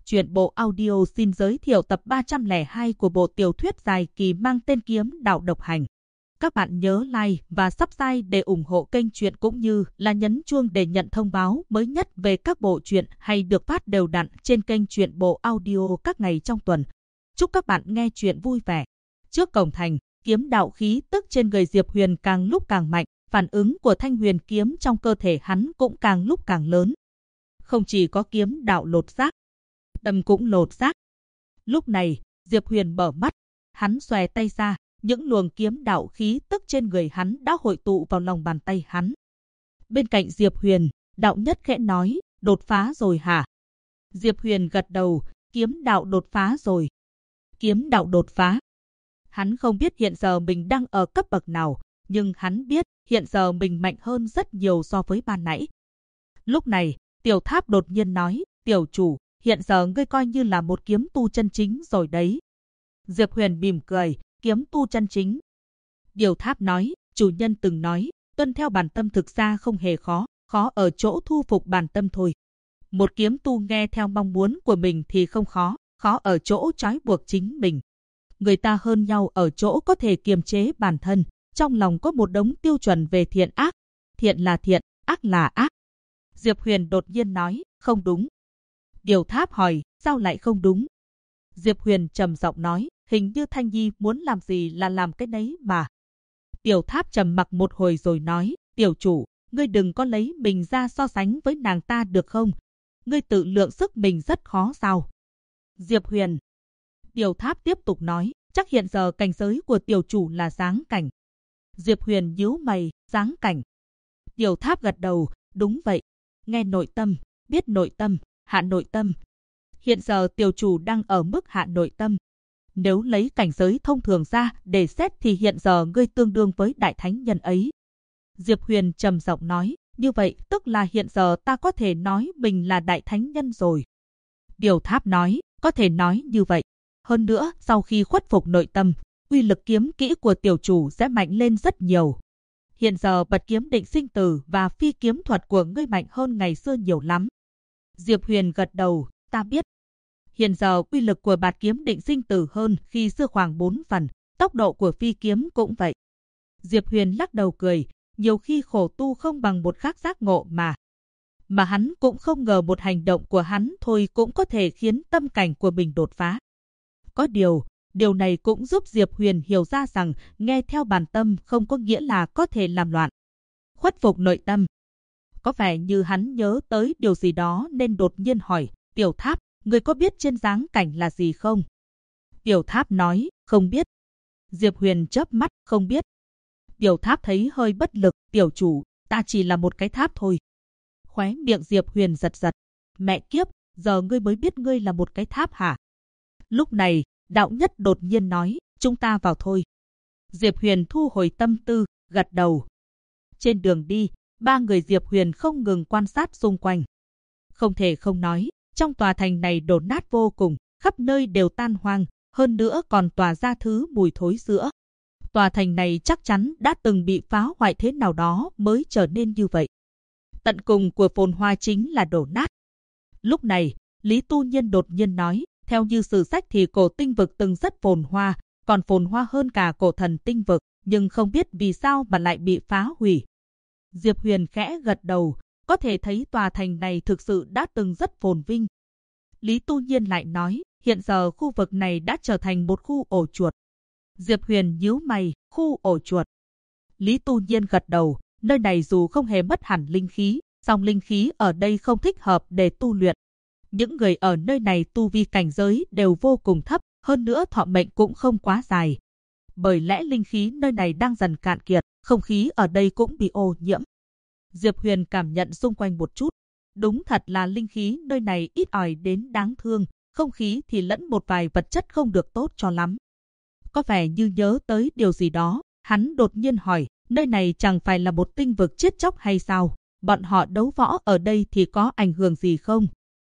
Truyện bộ audio xin giới thiệu tập 302 của bộ tiểu thuyết dài kỳ mang tên Kiếm Đạo Độc Hành. Các bạn nhớ like và subscribe để ủng hộ kênh truyện cũng như là nhấn chuông để nhận thông báo mới nhất về các bộ truyện hay được phát đều đặn trên kênh truyện bộ audio các ngày trong tuần. Chúc các bạn nghe truyện vui vẻ. Trước cổng thành, kiếm đạo khí tức trên người Diệp Huyền càng lúc càng mạnh, phản ứng của thanh huyền kiếm trong cơ thể hắn cũng càng lúc càng lớn. Không chỉ có kiếm đạo lột xác, tâm cũng lột xác. Lúc này, Diệp Huyền mở mắt, hắn xòe tay ra, những luồng kiếm đạo khí tức trên người hắn đã hội tụ vào lòng bàn tay hắn. Bên cạnh Diệp Huyền, Đạo Nhất khẽ nói, đột phá rồi hả? Diệp Huyền gật đầu, kiếm đạo đột phá rồi. Kiếm đạo đột phá. Hắn không biết hiện giờ mình đang ở cấp bậc nào, nhưng hắn biết hiện giờ mình mạnh hơn rất nhiều so với ban nãy. Lúc này, Tiểu Tháp đột nhiên nói, tiểu chủ, hiện giờ ngươi coi như là một kiếm tu chân chính rồi đấy. Diệp Huyền mỉm cười, kiếm tu chân chính. Tiểu Tháp nói, chủ nhân từng nói, tuân theo bản tâm thực ra không hề khó, khó ở chỗ thu phục bản tâm thôi. Một kiếm tu nghe theo mong muốn của mình thì không khó, khó ở chỗ trói buộc chính mình. Người ta hơn nhau ở chỗ có thể kiềm chế bản thân, trong lòng có một đống tiêu chuẩn về thiện ác. Thiện là thiện, ác là ác. Diệp Huyền đột nhiên nói, không đúng. Tiểu Tháp hỏi, sao lại không đúng? Diệp Huyền trầm giọng nói, hình như Thanh Nhi muốn làm gì là làm cái đấy mà. Tiểu Tháp trầm mặc một hồi rồi nói, tiểu chủ, ngươi đừng có lấy mình ra so sánh với nàng ta được không? Ngươi tự lượng sức mình rất khó sao? Diệp Huyền. Tiểu Tháp tiếp tục nói, chắc hiện giờ cảnh giới của tiểu chủ là giáng cảnh. Diệp Huyền nhíu mày, giáng cảnh. Tiểu Tháp gật đầu, đúng vậy. Nghe nội tâm, biết nội tâm, hạ nội tâm. Hiện giờ tiểu chủ đang ở mức hạ nội tâm. Nếu lấy cảnh giới thông thường ra để xét thì hiện giờ ngươi tương đương với đại thánh nhân ấy. Diệp Huyền trầm giọng nói, như vậy tức là hiện giờ ta có thể nói mình là đại thánh nhân rồi. Tiểu Tháp nói, có thể nói như vậy. Hơn nữa, sau khi khuất phục nội tâm, uy lực kiếm kỹ của tiểu chủ sẽ mạnh lên rất nhiều. Hiện giờ bật kiếm định sinh tử và phi kiếm thuật của ngươi mạnh hơn ngày xưa nhiều lắm. Diệp Huyền gật đầu, ta biết. Hiện giờ uy lực của bạt kiếm định sinh tử hơn khi xưa khoảng 4 phần, tốc độ của phi kiếm cũng vậy. Diệp Huyền lắc đầu cười, nhiều khi khổ tu không bằng một khắc giác ngộ mà. Mà hắn cũng không ngờ một hành động của hắn thôi cũng có thể khiến tâm cảnh của mình đột phá. Có điều này cũng giúp Diệp Huyền hiểu ra rằng nghe theo bản tâm không có nghĩa là có thể làm loạn. Khuất phục nội tâm. Có vẻ như hắn nhớ tới điều gì đó nên đột nhiên hỏi, Tiểu Tháp, ngươi có biết trên giáng cảnh là gì không? Tiểu Tháp nói, không biết. Diệp Huyền chớp mắt, không biết. Tiểu Tháp thấy hơi bất lực, tiểu chủ, ta chỉ là một cái tháp thôi. Khóe miệng Diệp Huyền giật giật. Mẹ kiếp, giờ ngươi mới biết ngươi là một cái tháp hả? Lúc này, Đạo Nhất đột nhiên nói, chúng ta vào thôi. Diệp Huyền thu hồi tâm tư, gật đầu. Trên đường đi, ba người Diệp Huyền không ngừng quan sát xung quanh. Không thể không nói, trong tòa thành này đổ nát vô cùng, khắp nơi đều tan hoang, hơn nữa còn tỏa ra thứ mùi thối rữa. Tòa thành này chắc chắn đã từng bị phá hoại thế nào đó mới trở nên như vậy. Tận cùng của phồn hoa chính là đổ nát. Lúc này, Lý Tu Nhiên đột nhiên nói, theo như sử sách thì cổ tinh vực từng rất phồn hoa, còn phồn hoa hơn cả cổ thần tinh vực, nhưng không biết vì sao mà lại bị phá hủy. Diệp Huyền khẽ gật đầu, có thể thấy tòa thành này thực sự đã từng rất phồn vinh. Lý Tu Nhiên lại nói, hiện giờ khu vực này đã trở thành một khu ổ chuột. Diệp Huyền nhíu mày, khu ổ chuột. Lý Tu Nhiên gật đầu, nơi này dù không hề mất hẳn linh khí, song linh khí ở đây không thích hợp để tu luyện. Những người ở nơi này tu vi cảnh giới đều vô cùng thấp, hơn nữa thọ mệnh cũng không quá dài. Bởi lẽ linh khí nơi này đang dần cạn kiệt, không khí ở đây cũng bị ô nhiễm. Diệp Huyền cảm nhận xung quanh một chút. Đúng thật là linh khí nơi này ít ỏi đến đáng thương, không khí thì lẫn một vài vật chất không được tốt cho lắm. Có vẻ như nhớ tới điều gì đó, hắn đột nhiên hỏi, nơi này chẳng phải là một tinh vực chết chóc hay sao? Bọn họ đấu võ ở đây thì có ảnh hưởng gì không?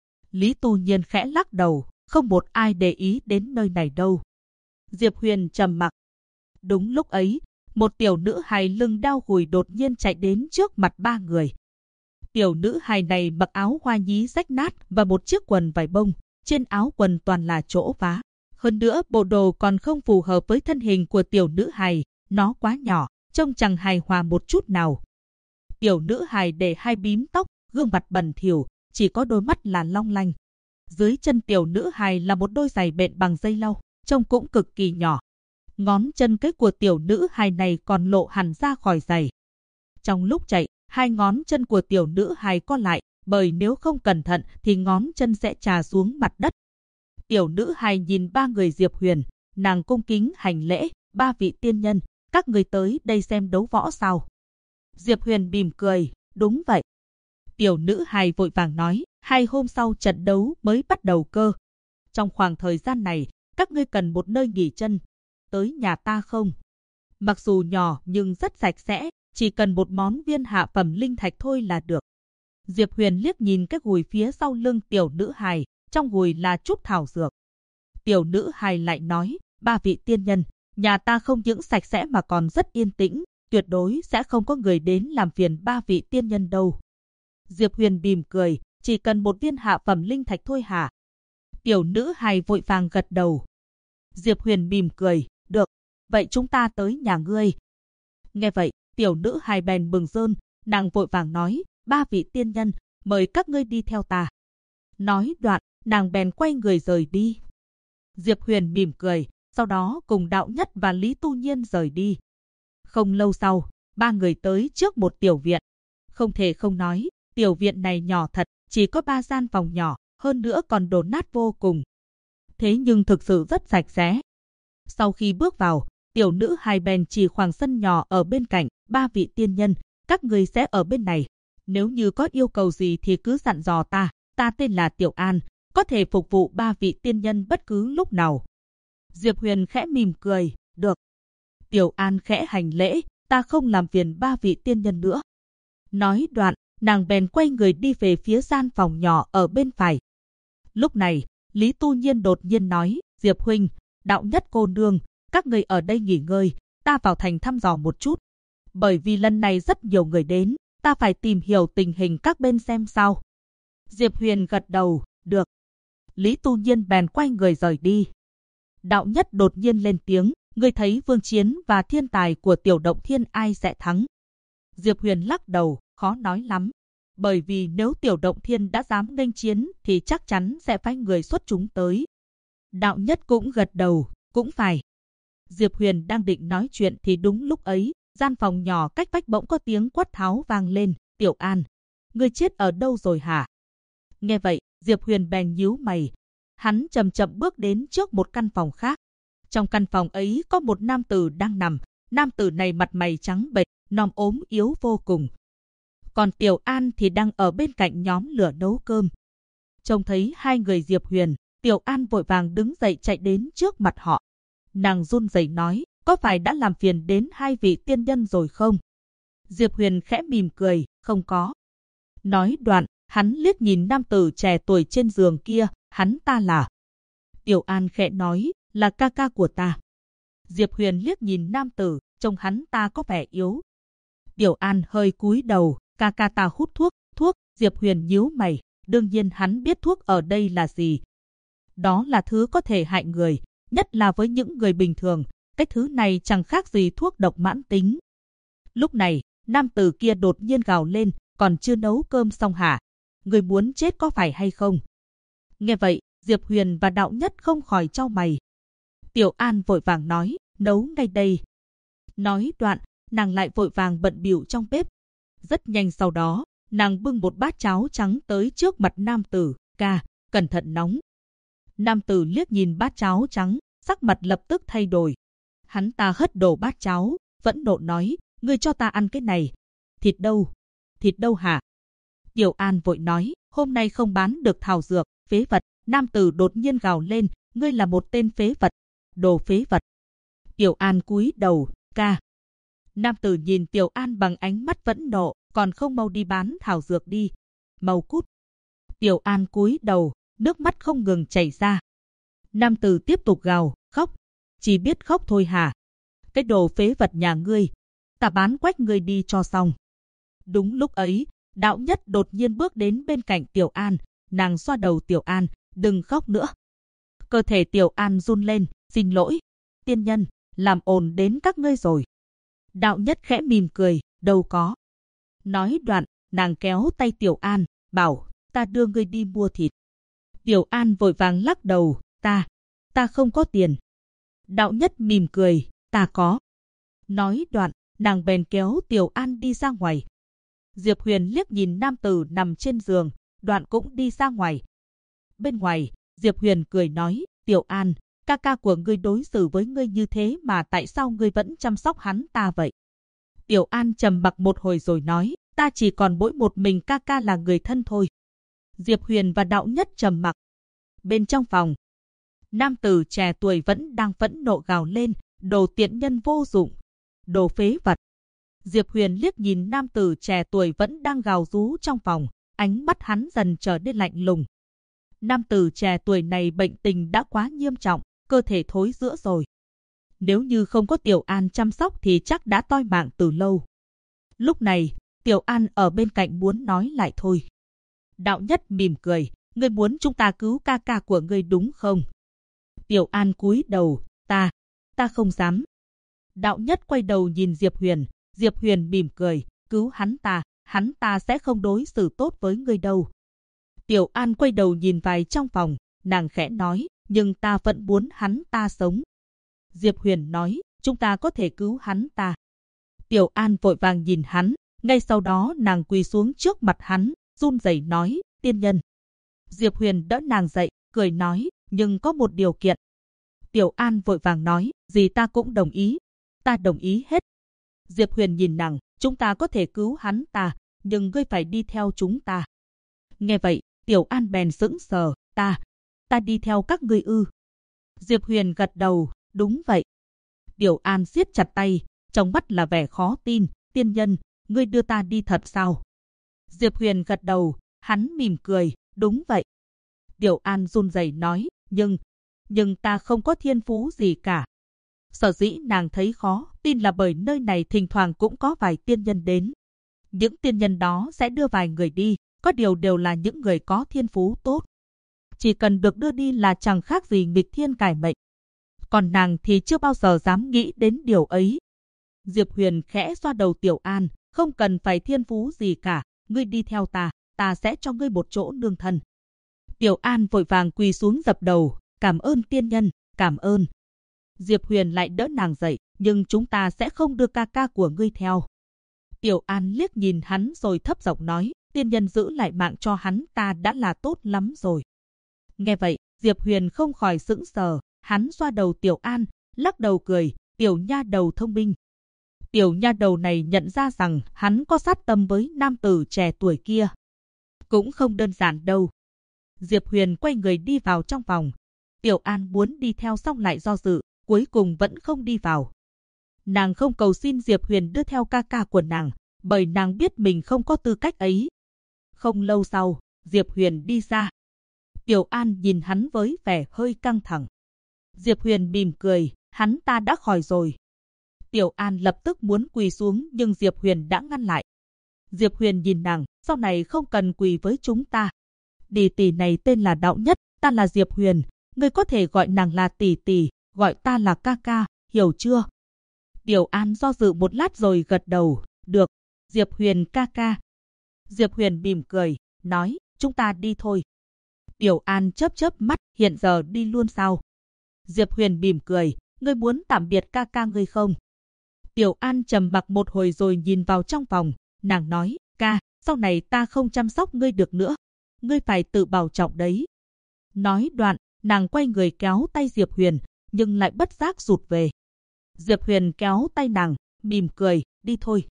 Lý Tu Nhiên khẽ lắc đầu, không một ai để ý đến nơi này đâu. Diệp Huyền trầm mặc. Đúng lúc ấy, một tiểu nữ hài lưng đeo gùi đột nhiên chạy đến trước mặt ba người. Tiểu nữ hài này mặc áo hoa nhí rách nát và một chiếc quần vải bông, trên áo quần toàn là chỗ vá. Hơn nữa bộ đồ còn không phù hợp với thân hình của tiểu nữ hài, nó quá nhỏ, trông chẳng hài hòa một chút nào. Tiểu nữ hài để hai bím tóc, gương mặt bẩn thỉu, chỉ có đôi mắt là long lanh. Dưới chân tiểu nữ hài là một đôi giày bện bằng dây lau, trông cũng cực kỳ nhỏ. Ngón chân cái của tiểu nữ hài này còn lộ hẳn ra khỏi giày. Trong lúc chạy, hai ngón chân của tiểu nữ hài co lại, bởi nếu không cẩn thận thì ngón chân sẽ chà xuống mặt đất. Tiểu nữ hài nhìn ba người Diệp Huyền, nàng cung kính hành lễ, ba vị tiên nhân, các người tới đây xem đấu võ sao? Diệp Huyền mỉm cười, đúng vậy. Tiểu nữ hài vội vàng nói, 2 hôm sau trận đấu mới bắt đầu cơ. Trong khoảng thời gian này, các ngươi cần một nơi nghỉ chân. Tới nhà ta không? Mặc dù nhỏ nhưng rất sạch sẽ, chỉ cần một món viên hạ phẩm linh thạch thôi là được. Diệp Huyền liếc nhìn cái gùi phía sau lưng tiểu nữ hài, trong gùi là chút thảo dược. Tiểu nữ hài lại nói, ba vị tiên nhân, nhà ta không những sạch sẽ mà còn rất yên tĩnh, tuyệt đối sẽ không có người đến làm phiền ba vị tiên nhân đâu. Diệp Huyền mỉm cười, chỉ cần một viên hạ phẩm linh thạch thôi hả? Tiểu nữ hài vội vàng gật đầu. Diệp Huyền mỉm cười, được, vậy chúng ta tới nhà ngươi. Nghe vậy, tiểu nữ hài bèn bừng rơn, nàng vội vàng nói, ba vị tiên nhân, mời các ngươi đi theo ta. Nói đoạn, nàng bèn quay người rời đi. Diệp Huyền mỉm cười, sau đó cùng Đạo Nhất và Lý Tu Nhiên rời đi. Không lâu sau, ba người tới trước một tiểu viện. Không thể không nói, tiểu viện này nhỏ thật, chỉ có 3 gian phòng nhỏ, hơn nữa còn đổ nát vô cùng. Thế nhưng thực sự rất sạch sẽ. Sau khi bước vào, tiểu nữ hài bèn chỉ khoảng sân nhỏ ở bên cạnh, ba vị tiên nhân, các người sẽ ở bên này. Nếu như có yêu cầu gì thì cứ dặn dò ta, ta tên là Tiểu An, có thể phục vụ ba vị tiên nhân bất cứ lúc nào. Diệp Huyền khẽ mỉm cười, được. Tiểu An khẽ hành lễ, ta không làm phiền ba vị tiên nhân nữa. Nói đoạn, nàng bèn quay người đi về phía gian phòng nhỏ ở bên phải. Lúc này, Lý Tu Nhiên đột nhiên nói, Diệp Huynh, Đạo Nhất cô nương, các người ở đây nghỉ ngơi, ta vào thành thăm dò một chút. Bởi vì lần này rất nhiều người đến, ta phải tìm hiểu tình hình các bên xem sao. Diệp Huyền gật đầu, được. Lý Tu Nhiên bèn quay người rời đi. Đạo Nhất đột nhiên lên tiếng, ngươi thấy Vương Chiến và thiên tài của Tiểu Động Thiên ai sẽ thắng? Diệp Huyền lắc đầu, khó nói lắm. Bởi vì nếu Tiểu Động Thiên đã dám nghênh chiến thì chắc chắn sẽ phái người xuất chúng tới. Đạo Nhất cũng gật đầu, cũng phải. Diệp Huyền đang định nói chuyện thì đúng lúc ấy, gian phòng nhỏ cách vách bỗng có tiếng quát tháo vang lên, Tiểu An, ngươi chết ở đâu rồi hả? Nghe vậy, Diệp Huyền bèn nhíu mày. Hắn chậm chậm bước đến trước một căn phòng khác. Trong căn phòng ấy có một nam tử đang nằm. Nam tử này mặt mày trắng bệch, nòm ốm yếu vô cùng. Còn Tiểu An thì đang ở bên cạnh nhóm lửa nấu cơm. Trông thấy hai người Diệp Huyền, Tiểu An vội vàng đứng dậy chạy đến trước mặt họ. Nàng run rẩy nói, có phải đã làm phiền đến hai vị tiên nhân rồi không? Diệp Huyền khẽ mỉm cười, không có. Nói đoạn, hắn liếc nhìn nam tử trẻ tuổi trên giường kia, hắn ta là. Tiểu An khẽ nói, là ca ca của ta. Diệp Huyền liếc nhìn nam tử, trông hắn ta có vẻ yếu. Tiểu An hơi cúi đầu, ca ca ta hút thuốc, Diệp Huyền nhíu mày, đương nhiên hắn biết thuốc ở đây là gì. Đó là thứ có thể hại người, nhất là với những người bình thường, cái thứ này chẳng khác gì thuốc độc mãn tính. Lúc này, nam tử kia đột nhiên gào lên, còn chưa nấu cơm xong hả? Người muốn chết có phải hay không? Nghe vậy, Diệp Huyền và Đạo Nhất không khỏi chau mày. Tiểu An vội vàng nói, nấu ngay đây. Nói đoạn, nàng lại vội vàng bận bịu trong bếp. Rất nhanh sau đó, nàng bưng một bát cháo trắng tới trước mặt nam tử, ca, cẩn thận nóng. Nam tử liếc nhìn bát cháo trắng, sắc mặt lập tức thay đổi. Hắn ta hất đổ bát cháo, vẫn nộ nói, ngươi cho ta ăn cái này. Thịt đâu hả? Tiểu An vội nói, hôm nay không bán được thảo dược, phế vật. Nam tử đột nhiên gào lên, ngươi là một tên phế vật, đồ phế vật. Tiểu An cúi đầu, ca. Nam tử nhìn Tiểu An bằng ánh mắt vẫn nộ, còn không mau đi bán thảo dược đi. Mau cút. Tiểu An cúi đầu, nước mắt không ngừng chảy ra. Nam tử tiếp tục gào, khóc. Chỉ biết khóc thôi hả? Cái đồ phế vật nhà ngươi, ta bán quách ngươi đi cho xong. Đúng lúc ấy, Đạo Nhất đột nhiên bước đến bên cạnh Tiểu An, nàng xoa đầu Tiểu An, đừng khóc nữa. Cơ thể Tiểu An run lên, xin lỗi, tiên nhân, làm ồn đến các ngươi rồi. Đạo Nhất khẽ mỉm cười, đâu có. Nói đoạn, nàng kéo tay Tiểu An, bảo, ta đưa ngươi đi mua thịt. Tiểu An vội vàng lắc đầu, ta không có tiền. Đạo Nhất mỉm cười, ta có. Nói đoạn, nàng bèn kéo Tiểu An đi ra ngoài. Diệp Huyền liếc nhìn nam tử nằm trên giường, đoạn cũng đi ra ngoài. Bên ngoài, Diệp Huyền cười nói, Tiểu An, ca ca của ngươi đối xử với ngươi như thế mà tại sao ngươi vẫn chăm sóc hắn ta vậy? Tiểu An trầm mặc một hồi rồi nói, ta chỉ còn mỗi một mình ca ca là người thân thôi. Diệp Huyền và Đạo Nhất trầm mặc. Bên trong phòng, nam tử trẻ tuổi vẫn đang phẫn nộ gào lên, đồ tiện nhân vô dụng, đồ phế vật. Diệp Huyền liếc nhìn nam tử trẻ tuổi vẫn đang gào rú trong phòng, ánh mắt hắn dần trở nên lạnh lùng. Nam tử trẻ tuổi này bệnh tình đã quá nghiêm trọng, cơ thể thối rữa rồi. Nếu như không có Tiểu An chăm sóc thì chắc đã toi mạng từ lâu. Lúc này, Tiểu An ở bên cạnh muốn nói lại thôi. Đạo Nhất mỉm cười, ngươi muốn chúng ta cứu ca ca của ngươi đúng không? Tiểu An cúi đầu, ta không dám. Đạo Nhất quay đầu nhìn Diệp Huyền mỉm cười, cứu hắn ta sẽ không đối xử tốt với ngươi đâu. Tiểu An quay đầu nhìn vào trong phòng, nàng khẽ nói, nhưng ta vẫn muốn hắn ta sống. Diệp Huyền nói, chúng ta có thể cứu hắn ta. Tiểu An vội vàng nhìn hắn, ngay sau đó nàng quỳ xuống trước mặt hắn, run rẩy nói, tiên nhân. Diệp Huyền đỡ nàng dậy, cười nói, nhưng có một điều kiện. Tiểu An vội vàng nói, gì ta cũng đồng ý. Ta đồng ý hết. Diệp Huyền nhìn nàng, chúng ta có thể cứu hắn ta, nhưng ngươi phải đi theo chúng ta. Nghe vậy, Tiểu An bèn sững sờ, ta đi theo các ngươi ư? Diệp Huyền gật đầu, đúng vậy. Tiểu An siết chặt tay, trong mắt là vẻ khó tin, tiên nhân, ngươi đưa ta đi thật sao? Diệp Huyền gật đầu, hắn mỉm cười, đúng vậy. Tiểu An run rẩy nói, nhưng ta không có thiên phú gì cả. Sở dĩ nàng thấy khó tin là bởi nơi này thỉnh thoảng cũng có vài tiên nhân đến. Những tiên nhân đó sẽ đưa vài người đi, có điều đều là những người có thiên phú tốt. Chỉ cần được đưa đi là chẳng khác gì nghịch thiên cải mệnh. Còn nàng thì chưa bao giờ dám nghĩ đến điều ấy. Diệp Huyền khẽ xoa đầu Tiểu An, không cần phải thiên phú gì cả, ngươi đi theo ta sẽ cho ngươi một chỗ nương thân. Tiểu An vội vàng quỳ xuống dập đầu, cảm ơn tiên nhân, cảm ơn. Diệp Huyền lại đỡ nàng dậy, nhưng chúng ta sẽ không đưa ca ca của ngươi theo. Tiểu An liếc nhìn hắn rồi thấp giọng nói, tiên nhân giữ lại mạng cho hắn ta đã là tốt lắm rồi. Nghe vậy, Diệp Huyền không khỏi sững sờ, hắn xoa đầu Tiểu An, lắc đầu cười, tiểu nha đầu thông minh. Tiểu nha đầu này nhận ra rằng hắn có sát tâm với nam tử trẻ tuổi kia. Cũng không đơn giản đâu. Diệp Huyền quay người đi vào trong phòng. Tiểu An muốn đi theo xong lại do dự, cuối cùng vẫn không đi vào. Nàng không cầu xin Diệp Huyền đưa theo ca ca của nàng, bởi nàng biết mình không có tư cách ấy. Không lâu sau, Diệp Huyền đi ra. Tiểu An nhìn hắn với vẻ hơi căng thẳng. Diệp Huyền mỉm cười, hắn ta đã khỏi rồi. Tiểu An lập tức muốn quỳ xuống nhưng Diệp Huyền đã ngăn lại. Diệp Huyền nhìn nàng, sau này không cần quỳ với chúng ta. Tỷ tỷ này tên là Đạo Nhất, ta là Diệp Huyền, ngươi có thể gọi nàng là tỷ tỷ, gọi ta là ca ca, hiểu chưa? Tiểu An do dự một lát rồi gật đầu, được, Diệp Huyền ca ca. Diệp Huyền mỉm cười, nói, chúng ta đi thôi. Tiểu An chớp chớp mắt, hiện giờ đi luôn sao? Diệp Huyền mỉm cười, ngươi muốn tạm biệt ca ca ngươi không? Tiểu An trầm mặc một hồi rồi nhìn vào trong phòng, nàng nói, ca, sau này ta không chăm sóc ngươi được nữa, ngươi phải tự bảo trọng đấy. Nói đoạn, nàng quay người kéo tay Diệp Huyền, nhưng lại bất giác rụt về. Diệp Huyền kéo tay nàng, mỉm cười, đi thôi.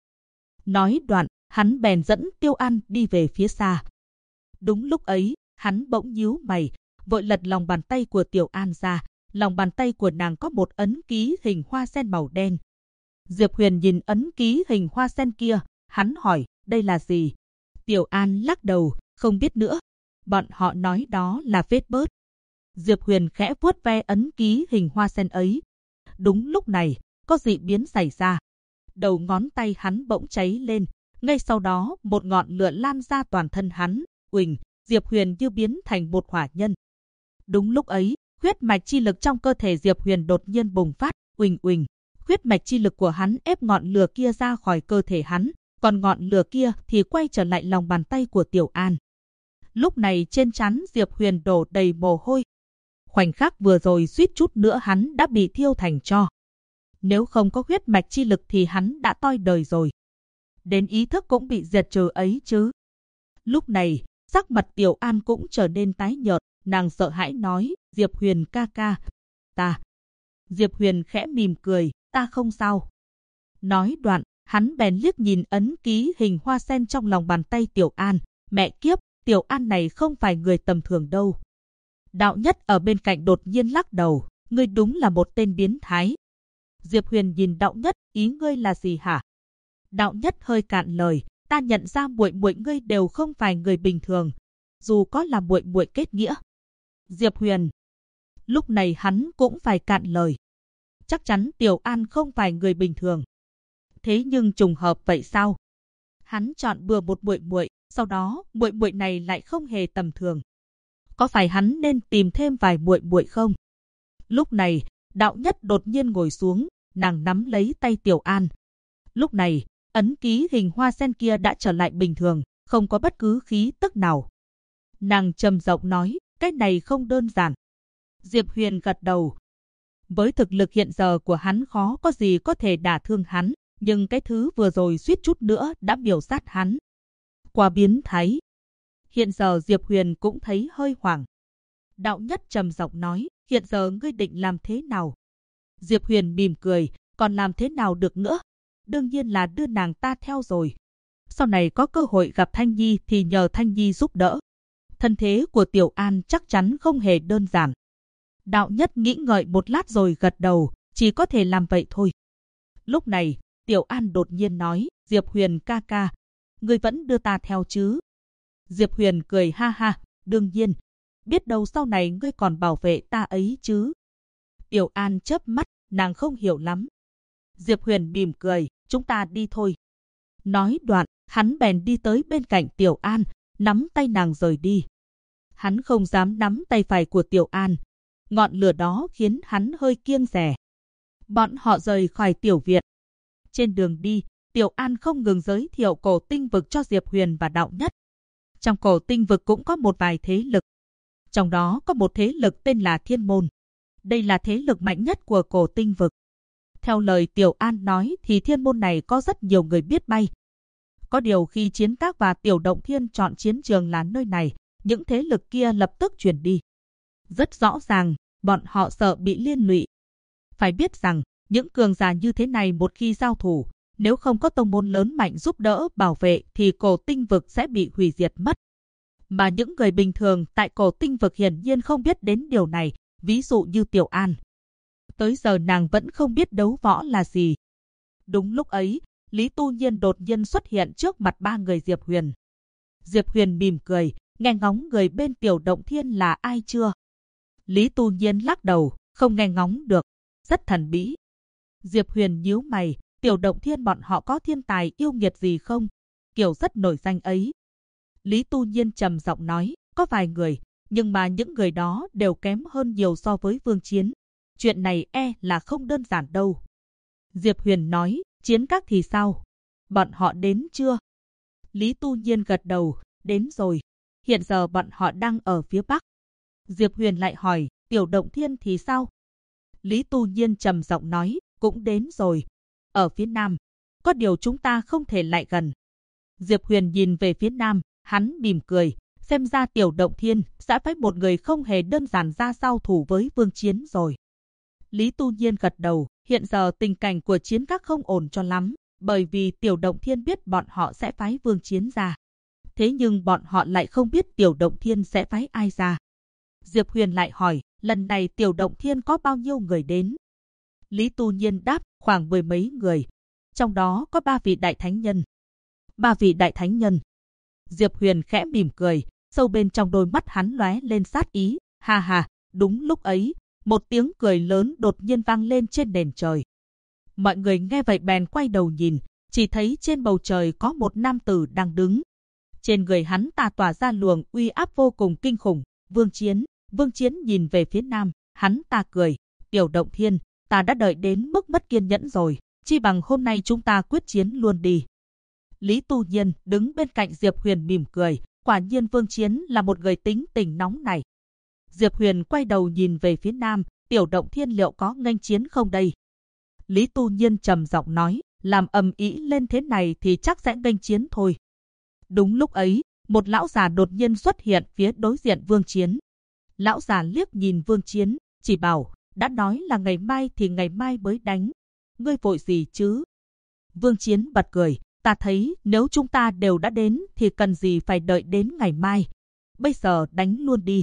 Nói đoạn, hắn bèn dẫn Tiểu An đi về phía xa. Đúng lúc ấy, hắn bỗng nhíu mày, vội lật lòng bàn tay của Tiểu An ra. Lòng bàn tay của nàng có một ấn ký hình hoa sen màu đen. Diệp Huyền nhìn ấn ký hình hoa sen kia, hắn hỏi, đây là gì? Tiểu An lắc đầu, không biết nữa. Bọn họ nói đó là vết bớt. Diệp Huyền khẽ vuốt ve ấn ký hình hoa sen ấy. Đúng lúc này, có dị biến xảy ra. Đầu ngón tay hắn bỗng cháy lên, ngay sau đó một ngọn lửa lan ra toàn thân hắn. Uỳnh, Diệp Huyền như biến thành một hỏa nhân. Đúng lúc ấy, huyết mạch chi lực trong cơ thể Diệp Huyền đột nhiên bùng phát, uỳnh uỳnh. Huyết mạch chi lực của hắn ép ngọn lửa kia ra khỏi cơ thể hắn, còn ngọn lửa kia thì quay trở lại lòng bàn tay của Tiểu An. Lúc này trên trán Diệp Huyền đổ đầy mồ hôi. Khoảnh khắc vừa rồi suýt chút nữa hắn đã bị thiêu thành tro. Nếu không có huyết mạch chi lực thì hắn đã toi đời rồi. Đến ý thức cũng bị diệt trừ ấy chứ. Lúc này, sắc mặt Tiểu An cũng trở nên tái nhợt, nàng sợ hãi nói, Diệp Huyền ca ca, ta. Diệp Huyền khẽ mỉm cười, ta không sao. Nói đoạn, hắn bèn liếc nhìn ấn ký hình hoa sen trong lòng bàn tay Tiểu An, mẹ kiếp, Tiểu An này không phải người tầm thường đâu. Đạo Nhất ở bên cạnh đột nhiên lắc đầu, ngươi đúng là một tên biến thái. Diệp Huyền nhìn Đạo Nhất, ý ngươi là gì hả? Đạo Nhất hơi cạn lời, ta nhận ra muội muội ngươi đều không phải người bình thường, dù có là muội muội kết nghĩa. Diệp Huyền. Lúc này hắn cũng phải cạn lời. Chắc chắn Tiểu An không phải người bình thường. Thế nhưng trùng hợp vậy sao? Hắn chọn bừa một muội muội, sau đó muội muội này lại không hề tầm thường. Có phải hắn nên tìm thêm vài muội muội không? Lúc này, Đạo Nhất đột nhiên ngồi xuống, nàng nắm lấy tay Tiểu An. Lúc này, ấn ký hình hoa sen kia đã trở lại bình thường, không có bất cứ khí tức nào. Nàng trầm giọng nói, cái này không đơn giản. Diệp Huyền gật đầu. Với thực lực hiện giờ của hắn khó có gì có thể đả thương hắn, nhưng cái thứ vừa rồi suýt chút nữa đã miểu sát hắn. Quá biến thái. Hiện giờ Diệp Huyền cũng thấy hơi hoảng. Đạo Nhất trầm giọng nói, hiện giờ ngươi định làm thế nào? Diệp Huyền mỉm cười, còn làm thế nào được nữa? Đương nhiên là đưa nàng ta theo rồi. Sau này có cơ hội gặp Thanh Nhi thì nhờ Thanh Nhi giúp đỡ. Thân thế của Tiểu An chắc chắn không hề đơn giản. Đạo Nhất nghĩ ngợi một lát rồi gật đầu, chỉ có thể làm vậy thôi. Lúc này, Tiểu An đột nhiên nói, Diệp Huyền ca ca, ngươi vẫn đưa ta theo chứ? Diệp Huyền cười ha ha, đương nhiên, biết đâu sau này ngươi còn bảo vệ ta ấy chứ. Tiểu An chớp mắt, nàng không hiểu lắm. Diệp Huyền mỉm cười, chúng ta đi thôi. Nói đoạn, hắn bèn đi tới bên cạnh Tiểu An, nắm tay nàng rời đi. Hắn không dám nắm tay phải của Tiểu An. Ngọn lửa đó khiến hắn hơi kiêng dè. Bọn họ rời khỏi tiểu viện. Trên đường đi, Tiểu An không ngừng giới thiệu cổ tinh vực cho Diệp Huyền và Đạo Nhất. Trong cổ tinh vực cũng có một vài thế lực. Trong đó có một thế lực tên là Thiên Môn. Đây là thế lực mạnh nhất của cổ tinh vực. Theo lời Tiểu An nói thì Thiên Môn này có rất nhiều người biết bay. Có điều khi Chiến Các và Tiểu Động Thiên chọn chiến trường là nơi này, những thế lực kia lập tức chuyển đi. Rất rõ ràng, bọn họ sợ bị liên lụy. Phải biết rằng, những cường giả như thế này một khi giao thủ, nếu không có tông môn lớn mạnh giúp đỡ bảo vệ thì cổ tinh vực sẽ bị hủy diệt mất. Mà những người bình thường tại cổ tinh vực hiển nhiên không biết đến điều này, ví dụ như Tiểu An. Tới giờ nàng vẫn không biết đấu võ là gì. Đúng lúc ấy, Lý Tu Nhiên đột nhiên xuất hiện trước mặt ba người Diệp Huyền. Diệp Huyền mỉm cười, nghe ngóng người bên Tiểu Động Thiên là ai chưa? Lý Tu Nhiên lắc đầu, không nghe ngóng được, rất thần bí. Diệp Huyền nhíu mày, Tiểu Động Thiên bọn họ có thiên tài yêu nghiệt gì không? Kiểu rất nổi danh ấy. Lý Tu Nhiên trầm giọng nói, có vài người, nhưng mà những người đó đều kém hơn nhiều so với Vương Chiến. Chuyện này là không đơn giản đâu. Diệp Huyền nói, Chiến Các thì sao? Bọn họ đến chưa? Lý Tu Nhiên gật đầu, đến rồi. Hiện giờ bọn họ đang ở phía Bắc. Diệp Huyền lại hỏi, Tiểu Động Thiên thì sao? Lý Tu Nhiên trầm giọng nói, cũng đến rồi. Ở phía Nam, có điều chúng ta không thể lại gần. Diệp Huyền nhìn về phía Nam, hắn mỉm cười, xem ra Tiểu Động Thiên sẽ phái một người không hề đơn giản ra giao thủ với Vương Chiến rồi. Lý Tu Nhiên gật đầu, hiện giờ tình cảnh của Chiến Các không ổn cho lắm, bởi vì Tiểu Động Thiên biết bọn họ sẽ phái Vương Chiến ra. Thế nhưng bọn họ lại không biết Tiểu Động Thiên sẽ phái ai ra. Diệp Huyền lại hỏi, lần này Tiểu Động Thiên có bao nhiêu người đến? Lý Tu Nhiên đáp, khoảng 10 mấy người. Trong đó có 3 vị đại thánh nhân. 3 vị đại thánh nhân. Diệp Huyền khẽ mỉm cười, sâu bên trong đôi mắt hắn lóe lên sát ý. Ha ha, đúng lúc ấy, một tiếng cười lớn đột nhiên vang lên trên nền trời. Mọi người nghe vậy bèn quay đầu nhìn, chỉ thấy trên bầu trời có một nam tử đang đứng. Trên người hắn ta tỏa ra luồng uy áp vô cùng kinh khủng, Vương Chiến. Vương Chiến nhìn về phía nam, hắn ta cười, Tiểu Động Thiên, ta đã đợi đến mức mất kiên nhẫn rồi, chi bằng hôm nay chúng ta quyết chiến luôn đi. Lý Tu Nhiên đứng bên cạnh Diệp Huyền mỉm cười, quả nhiên Vương Chiến là một người tính tình nóng này. Diệp Huyền quay đầu nhìn về phía nam, Tiểu Động Thiên liệu có nghênh chiến không đây? Lý Tu Nhiên trầm giọng nói, làm ầm ĩ lên thế này thì chắc sẽ nghênh chiến thôi. Đúng lúc ấy, một lão già đột nhiên xuất hiện phía đối diện Vương Chiến. Lão già liếc nhìn Vương Chiến, chỉ bảo, đã nói là ngày mai thì ngày mai mới đánh. Ngươi vội gì chứ? Vương Chiến bật cười, ta thấy nếu chúng ta đều đã đến thì cần gì phải đợi đến ngày mai. Bây giờ đánh luôn đi.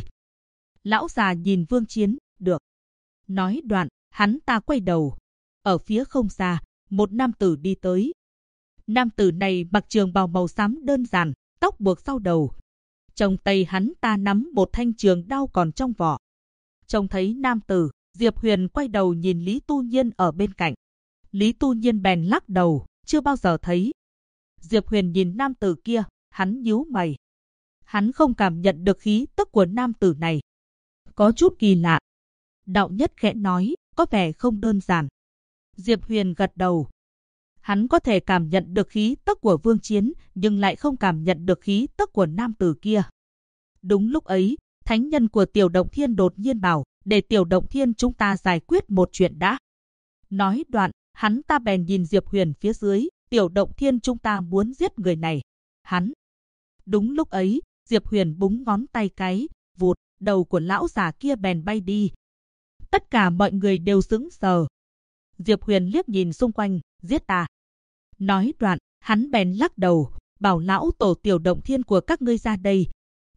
Lão già nhìn Vương Chiến, được. Nói đoạn, hắn ta quay đầu. Ở phía không xa, một nam tử đi tới. Nam tử này mặc trường bào màu xám đơn giản, tóc buộc sau đầu. Trong tay hắn ta nắm một thanh trường đao còn trong vỏ. Trông thấy nam tử, Diệp Huyền quay đầu nhìn Lý Tu Nhiên ở bên cạnh. Lý Tu Nhiên bèn lắc đầu, chưa bao giờ thấy. Diệp Huyền nhìn nam tử kia, hắn nhíu mày. Hắn không cảm nhận được khí tức của nam tử này. Có chút kỳ lạ. Đạo Nhất khẽ nói, có vẻ không đơn giản. Diệp Huyền gật đầu. Hắn có thể cảm nhận được khí tức của Vương Chiến, nhưng lại không cảm nhận được khí tức của nam tử kia. Đúng lúc ấy, thánh nhân của Tiểu Động Thiên đột nhiên bảo, để Tiểu Động Thiên chúng ta giải quyết một chuyện đã. Nói đoạn, hắn ta bèn nhìn Diệp Huyền phía dưới, Tiểu Động Thiên chúng ta muốn giết người này. Hắn. Đúng lúc ấy, Diệp Huyền búng ngón tay cái, vụt, đầu của lão già kia bèn bay đi. Tất cả mọi người đều sững sờ. Diệp Huyền liếc nhìn xung quanh, giết ta. Nói đoạn, hắn bèn lắc đầu, bảo lão tổ Tiểu Động Thiên của các ngươi ra đây.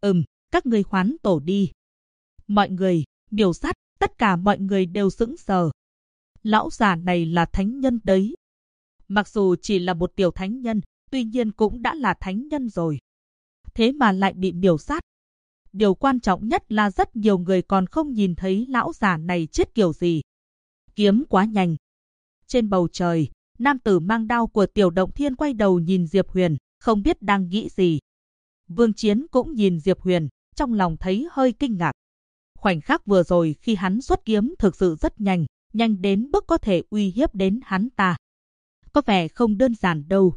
Các ngươi hoán tổ đi. Mọi người, miểu sát, tất cả mọi người đều sững sờ. Lão già này là thánh nhân đấy. Mặc dù chỉ là một tiểu thánh nhân, tuy nhiên cũng đã là thánh nhân rồi. Thế mà lại bị miểu sát. Điều quan trọng nhất là rất nhiều người còn không nhìn thấy lão già này chết kiểu gì. Kiếm quá nhanh. Trên bầu trời, nam tử mang đao của Tiểu Động Thiên quay đầu nhìn Diệp Huyền, không biết đang nghĩ gì. Vương Chiến cũng nhìn Diệp Huyền, trong lòng thấy hơi kinh ngạc. Khoảnh khắc vừa rồi khi hắn xuất kiếm thực sự rất nhanh, nhanh đến mức có thể uy hiếp đến hắn ta. Có vẻ không đơn giản đâu.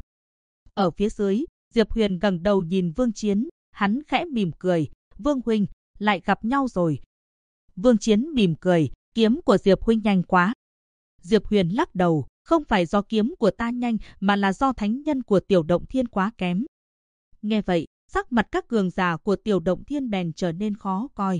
Ở phía dưới, Diệp Huyền ngẩng đầu nhìn Vương Chiến, hắn khẽ mỉm cười, Vương huynh, lại gặp nhau rồi. Vương Chiến mỉm cười, kiếm của Diệp huynh nhanh quá. Diệp Huyền lắc đầu, không phải do kiếm của ta nhanh mà là do thánh nhân của Tiểu Động Thiên quá kém. Nghe vậy, sắc mặt các cường giả của Tiểu Động Thiên bèn trở nên khó coi.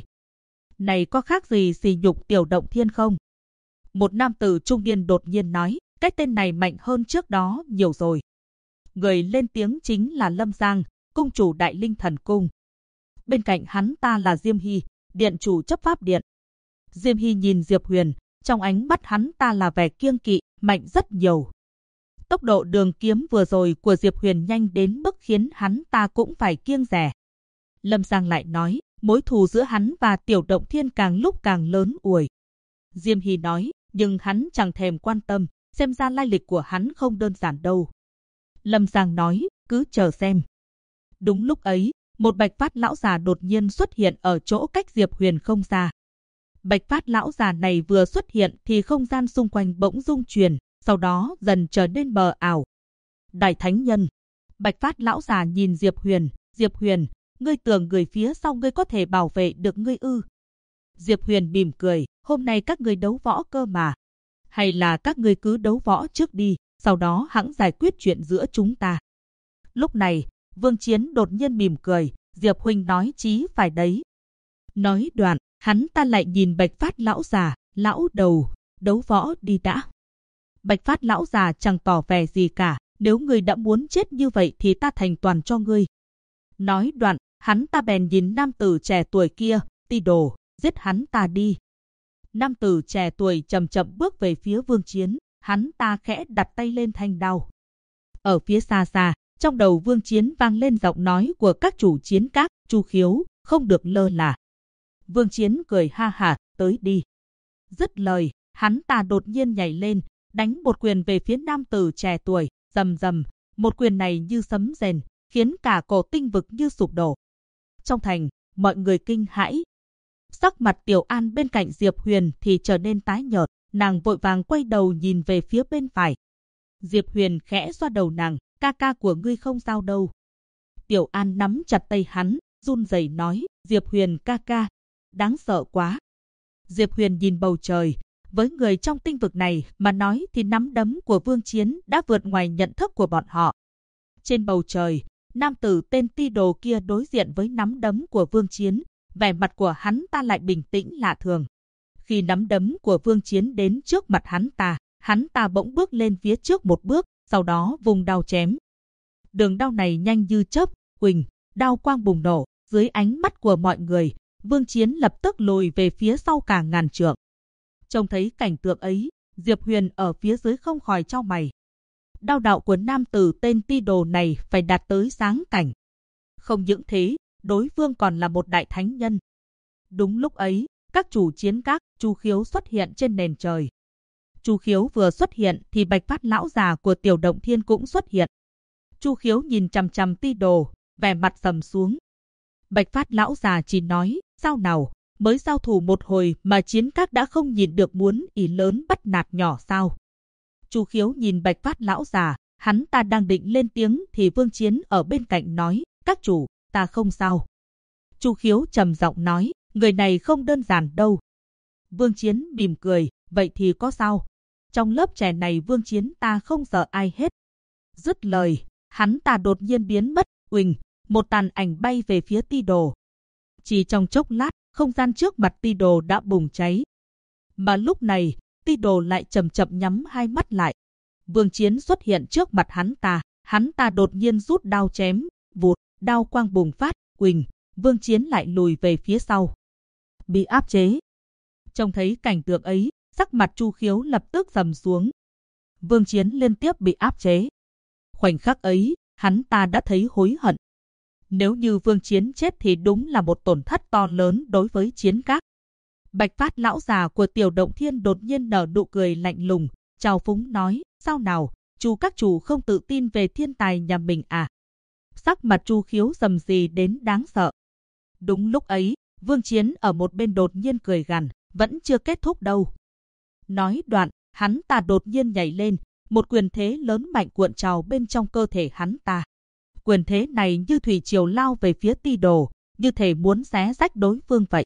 Này có khác gì sỉ nhục Tiểu Động Thiên không? Một nam tử trung niên đột nhiên nói, cái tên này mạnh hơn trước đó nhiều rồi. Người lên tiếng chính là Lâm Giang, cung chủ Đại Linh Thần Cung. Bên cạnh hắn ta là Diêm Hy, điện chủ chấp pháp điện. Diêm Hy nhìn Diệp Huyền, trong ánh mắt hắn ta là vẻ kiêng kỵ, mạnh rất nhiều. Tốc độ đường kiếm vừa rồi của Diệp Huyền nhanh đến mức khiến hắn ta cũng phải kiêng dè. Lâm Giang lại nói, mối thù giữa hắn và Tiểu Động Thiên càng lúc càng lớn ủi. Diêm Hy nói, nhưng hắn chẳng thèm quan tâm, xem ra lai lịch của hắn không đơn giản đâu. Lâm Giang nói, cứ chờ xem. Đúng lúc ấy, một Bạch Phát lão già đột nhiên xuất hiện ở chỗ cách Diệp Huyền không xa. Bạch Phát lão già này vừa xuất hiện thì không gian xung quanh bỗng rung chuyển, sau đó dần trở nên mờ ảo. Đại thánh nhân. Bạch Phát lão già nhìn Diệp Huyền, ngươi tưởng người phía sau ngươi có thể bảo vệ được ngươi ư? Diệp Huyền mỉm cười, hôm nay các ngươi đấu võ cơ mà. Hay là các ngươi cứ đấu võ trước đi, sau đó hẵng giải quyết chuyện giữa chúng ta. Lúc này, Vương Chiến đột nhiên mỉm cười, Diệp huynh nói chí phải đấy. Nói đoạn, hắn ta lại nhìn Bạch Phát lão già, lão đầu, đấu võ đi đã. Bạch Phát lão già chẳng tỏ vẻ gì cả, nếu ngươi đã muốn chết như vậy thì ta thành toàn cho ngươi. Nói đoạn, hắn ta bèn nhìn nam tử trẻ tuổi kia, ti đồ, giết hắn ta đi. Nam tử trẻ tuổi chậm chậm bước về phía Vương Chiến, hắn ta khẽ đặt tay lên thanh đao. Ở phía xa xa, trong đầu Vương Chiến vang lên giọng nói của các chủ chiến các, Chu Khiếu, không được lơ là. Vương Chiến cười ha hả, tới đi. Dứt lời, hắn ta đột nhiên nhảy lên, đánh một quyền về phía nam tử trẻ tuổi, rầm rầm, một quyền này như sấm rền, khiến cả cổ tinh vực như sụp đổ. Trong thành, mọi người kinh hãi. Sắc mặt Tiểu An bên cạnh Diệp Huyền thì trở nên tái nhợt, nàng vội vàng quay đầu nhìn về phía bên phải. Diệp Huyền khẽ xoa đầu nàng, ca ca của ngươi không sao đâu. Tiểu An nắm chặt tay hắn, run rẩy nói, Diệp Huyền ca ca, đáng sợ quá. Diệp Huyền nhìn bầu trời, với người trong tinh vực này mà nói thì nắm đấm của Vương Chiến đã vượt ngoài nhận thức của bọn họ. Trên bầu trời, nam tử tên Ti Đồ kia đối diện với nắm đấm của Vương Chiến, vẻ mặt của hắn ta lại bình tĩnh lạ thường. Khi nắm đấm của Vương Chiến đến trước mặt hắn ta bỗng bước lên phía trước một bước, sau đó vùng đao chém. Đường đao này nhanh như chớp, huỳnh, đao quang bùng nổ, dưới ánh mắt của mọi người, Vương Chiến lập tức lùi về phía sau cả ngàn trượng. Trông thấy cảnh tượng ấy, Diệp Huyền ở phía dưới không khỏi chau mày. Đao đạo của nam tử tên Ti Đồ này phải đạt tới sáng cảnh. Không những thế, đối phương còn là một đại thánh nhân. Đúng lúc ấy, các chủ chiến các, Chu Khiếu xuất hiện trên nền trời. Chu Khiếu vừa xuất hiện thì Bạch Phát lão già của Tiểu Động Thiên cũng xuất hiện. Chu Khiếu nhìn chằm chằm Ti Đồ, vẻ mặt sầm xuống. Bạch Phát lão già chỉ nói, sao nào, mới giao thủ một hồi mà chiến các đã không nhìn được muốn ý lớn bắt nạt nhỏ sao? Chu Khiếu nhìn Bạch Phát lão già, hắn ta đang định lên tiếng thì Vương Chiến ở bên cạnh nói, các chủ, ta không sao. Chu Khiếu trầm giọng nói, người này không đơn giản đâu. Vương Chiến mỉm cười, vậy thì có sao? Trong lớp trẻ này Vương Chiến ta không sợ ai hết. Dứt lời, hắn ta đột nhiên biến mất, uỳnh, một tàn ảnh bay về phía Ti Đồ. Chỉ trong chốc lát, không gian trước mặt Ti Đồ đã bùng cháy. Mà lúc này, Ti Đồ lại chậm chậm nhắm hai mắt lại. Vương Chiến xuất hiện trước mặt hắn ta đột nhiên rút đao chém, vụt, đao quang bùng phát, uỳnh, Vương Chiến lại lùi về phía sau. Bị áp chế. Trông thấy cảnh tượng ấy, sắc mặt Chu Khiếu lập tức trầm xuống. Vương Chiến liên tiếp bị áp chế. Khoảnh khắc ấy, hắn ta đã thấy hối hận. Nếu như Vương Chiến chết thì đúng là một tổn thất to lớn đối với chiến các. Bạch Phát lão già của Tiểu Động Thiên đột nhiên nở nụ cười lạnh lùng, trào phúng nói, sao nào, Chu các chủ không tự tin về thiên tài nhà mình à? Sắc mặt Chu Khiếu rầm rì đến đáng sợ. Đúng lúc ấy, Vương Chiến ở một bên đột nhiên cười gằn, vẫn chưa kết thúc đâu. Nói đoạn, hắn ta đột nhiên nhảy lên, một quyền thế lớn mạnh cuộn trào bên trong cơ thể hắn ta. Quyền thế này như thủy triều lao về phía Ti Đồ, như thể muốn xé rách đối phương vậy.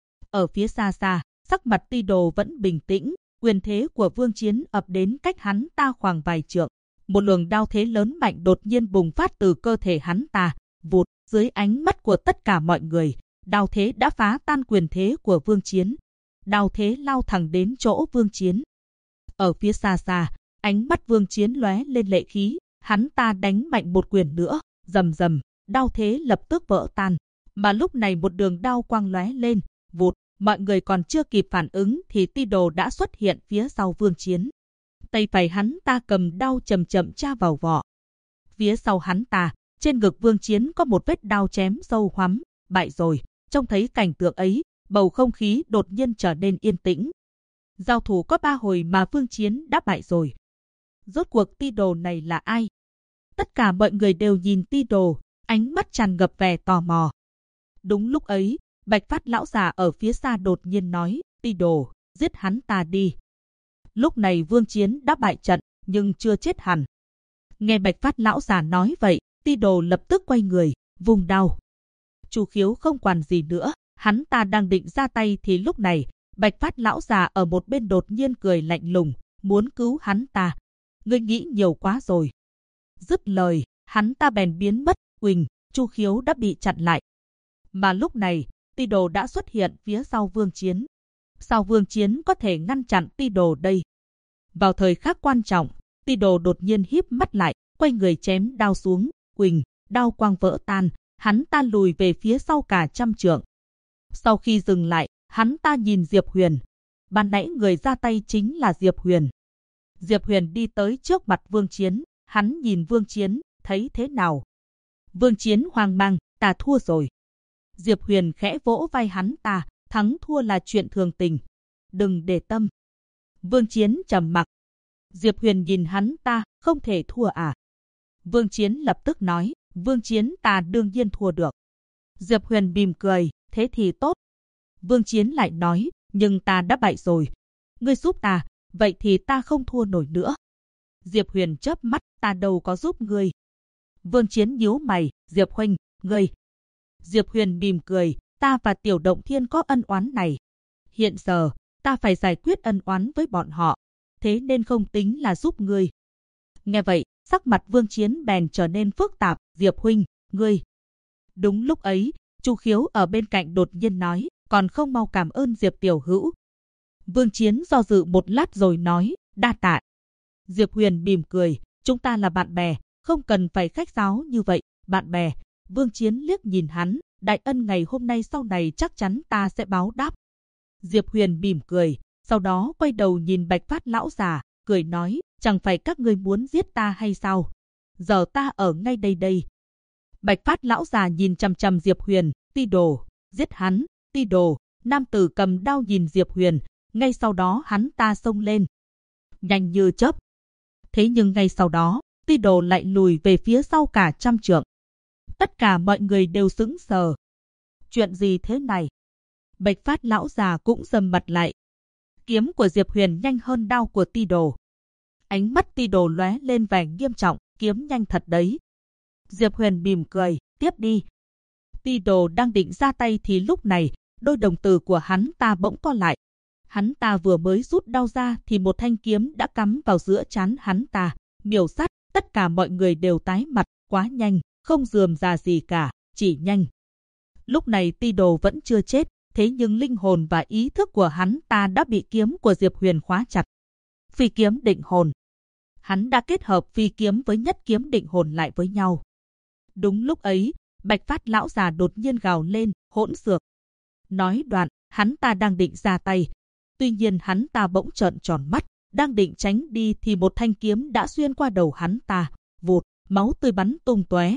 Ở phía xa xa, sắc mặt Ti Đồ vẫn bình tĩnh, quyền thế của Vương Chiến ập đến cách hắn ta khoảng vài trượng. Một luồng đao thế lớn mạnh đột nhiên bùng phát từ cơ thể hắn ta, vụt, dưới ánh mắt của tất cả mọi người, đao thế đã phá tan quyền thế của Vương Chiến. Đao thế lao thẳng đến chỗ Vương Chiến. Ở phía xa xa, ánh mắt Vương Chiến lóe lên lệ khí, hắn ta đánh mạnh một quyền nữa, rầm rầm, đao thế lập tức vỡ tan. Mà lúc này một đường đao quang lóe lên, vụt, mọi người còn chưa kịp phản ứng thì Ti Đồ đã xuất hiện phía sau Vương Chiến. Tay phải hắn ta cầm đao chậm chậm tra vào vỏ. Phía sau hắn ta, trên ngực Vương Chiến có một vết đao chém sâu hoắm, bại rồi. Trông thấy cảnh tượng ấy, bầu không khí đột nhiên trở nên yên tĩnh. Giao thủ có 3 hồi mà Vương Chiến đã bại rồi. Rốt cuộc Ti Đồ này là ai? Tất cả mọi người đều nhìn Ti Đồ, ánh mắt tràn ngập vẻ tò mò. Đúng lúc ấy, Bạch Phát lão già ở phía xa đột nhiên nói, Ti Đồ, giết hắn ta đi. Lúc này Vương Chiến đã bại trận, nhưng chưa chết hẳn. Nghe Bạch Phát lão già nói vậy, Ti Đồ lập tức quay người, vùng đao. Chu Khiếu không quản gì nữa, hắn ta đang định ra tay thì lúc này, Bạch Phát lão già ở một bên đột nhiên cười lạnh lùng, muốn cứu hắn ta. Ngươi nghĩ nhiều quá rồi. Dứt lời, hắn ta bèn biến mất, uỳnh, Chu Khiếu đã bị chặn lại. Mà lúc này, Ti Đồ đã xuất hiện phía sau Vương Chiến. Sao Vương Chiến có thể ngăn chặn Ti Đồ đây? Vào thời khắc quan trọng, Ti Đồ đột nhiên híp mắt lại, quay người chém đao xuống, uỳnh, đao quang vỡ tan, hắn ta lùi về phía sau cả trăm trượng. Sau khi dừng lại, hắn ta nhìn Diệp Huyền. Ban nãy người ra tay chính là Diệp Huyền. Diệp Huyền đi tới trước mặt Vương Chiến, hắn nhìn Vương Chiến, thấy thế nào? Vương Chiến hoang mang, ta thua rồi. Diệp Huyền khẽ vỗ vai hắn ta, thắng thua là chuyện thường tình. Đừng để tâm. Vương Chiến trầm mặc. Diệp Huyền nhìn hắn ta, không thể thua à? Vương Chiến lập tức nói, Vương Chiến ta đương nhiên thua được. Diệp Huyền mỉm cười, thế thì tốt. Vương Chiến lại nói, nhưng ta đã bại rồi. Ngươi giúp ta, vậy thì ta không thua nổi nữa. Diệp Huyền chớp mắt, ta đâu có giúp ngươi. Vương Chiến nhíu mày, Diệp huynh, ngươi. Diệp Huyền mỉm cười, ta và Tiểu Động Thiên có ân oán này. Hiện giờ, ta phải giải quyết ân oán với bọn họ, thế nên không tính là giúp ngươi. Nghe vậy, sắc mặt Vương Chiến bèn trở nên phức tạp, Diệp huynh, ngươi. Đúng lúc ấy, Chu Khiếu ở bên cạnh đột nhiên nói, còn không mau cảm ơn Diệp tiểu hữu. Vương Chiến do dự một lát rồi nói, đa tạ. Diệp Huyền mỉm cười, chúng ta là bạn bè, không cần phải khách sáo như vậy, bạn bè. Vương Chiến liếc nhìn hắn, đại ân ngày hôm nay sau này chắc chắn ta sẽ báo đáp. Diệp Huyền mỉm cười, sau đó quay đầu nhìn Bạch Phát lão già, cười nói, chẳng phải các ngươi muốn giết ta hay sao? Giờ ta ở ngay đây. Bạch Phát lão già nhìn chằm chằm Diệp Huyền, Ti Đồ, giết hắn, Ti Đồ. Nam tử cầm đao nhìn Diệp Huyền, ngay sau đó hắn ta xông lên, nhanh như chớp. Thế nhưng ngay sau đó, Ti Đồ lại lùi về phía sau cả 100 trượng. Tất cả mọi người đều sững sờ. Chuyện gì thế này? Bạch Phát lão già cũng sầm mặt lại. Kiếm của Diệp Huyền nhanh hơn đao của Ti Đồ. Ánh mắt Ti Đồ lóe lên vẻ nghiêm trọng, kiếm nhanh thật đấy. Diệp Huyền mỉm cười, tiếp đi. Ti Đồ đang định ra tay thì lúc này, đôi đồng tử của hắn ta bỗng co lại. Hắn ta vừa mới rút đao ra thì một thanh kiếm đã cắm vào giữa trán hắn ta, miểu sát. Tất cả mọi người đều tái mặt, quá nhanh, không rườm rà gì cả, chỉ nhanh. Lúc này Ti Đồ vẫn chưa chết, thế nhưng linh hồn và ý thức của hắn ta đã bị kiếm của Diệp Huyền khóa chặt. Phi kiếm định hồn. Hắn đã kết hợp phi kiếm với nhất kiếm định hồn lại với nhau. Đúng lúc ấy, Bạch Phát lão già đột nhiên gào lên, hỗn xược. Nói đoạn, hắn ta đang định ra tay. Tuy nhiên hắn ta bỗng trợn tròn mắt, đang định tránh đi thì một thanh kiếm đã xuyên qua đầu hắn ta, vụt, máu tươi bắn tung tóe.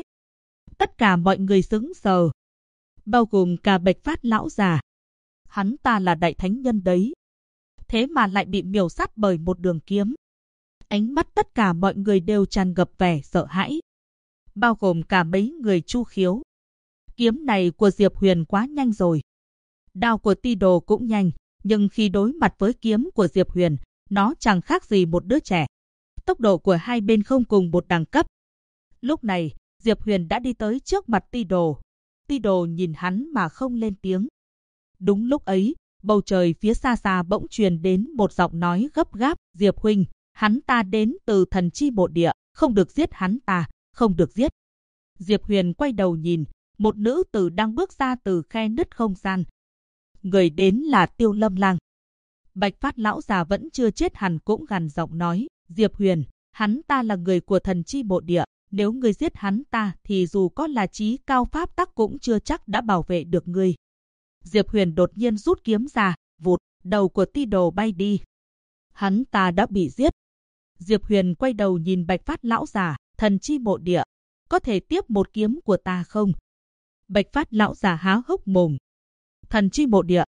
Tất cả mọi người sững sờ, bao gồm cả Bạch Phát lão già. Hắn ta là đại thánh nhân đấy, thế mà lại bị miểu sát bởi một đường kiếm. Ánh mắt tất cả mọi người đều tràn ngập vẻ sợ hãi, bao gồm cả mấy người Chu Khiếu. Kiếm này của Diệp Huyền quá nhanh rồi. Đao của Ti Đồ cũng nhanh, nhưng khi đối mặt với kiếm của Diệp Huyền, nó chẳng khác gì một đứa trẻ. Tốc độ của hai bên không cùng một đẳng cấp. Lúc này, Diệp Huyền đã đi tới trước mặt Ti Đồ. Ti Đồ nhìn hắn mà không lên tiếng. Đúng lúc ấy, bầu trời phía xa xa bỗng truyền đến một giọng nói gấp gáp, Diệp huynh, hắn ta đến từ thần chi mộ địa, không được giết hắn ta, không được giết. Diệp Huyền quay đầu nhìn, một nữ tử đang bước ra từ khe nứt không gian. Người đến là Tiêu Lâm Lang. Bạch Phát lão già vẫn chưa chết hẳn cũng gằn giọng nói, Diệp Huyền, hắn ta là người của thần chi mộ địa, nếu ngươi giết hắn ta thì dù có là chí cao pháp tắc cũng chưa chắc đã bảo vệ được ngươi. Diệp Huyền đột nhiên rút kiếm ra, vụt, đầu của Ti Đồ bay đi. Hắn ta đã bị giết. Diệp Huyền quay đầu nhìn Bạch Phát lão già, thần chi mộ địa, có thể tiếp một kiếm của ta không? Bạch Phát lão già há hốc mồm. Thần chi mộ địa,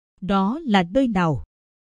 đó là nơi nào?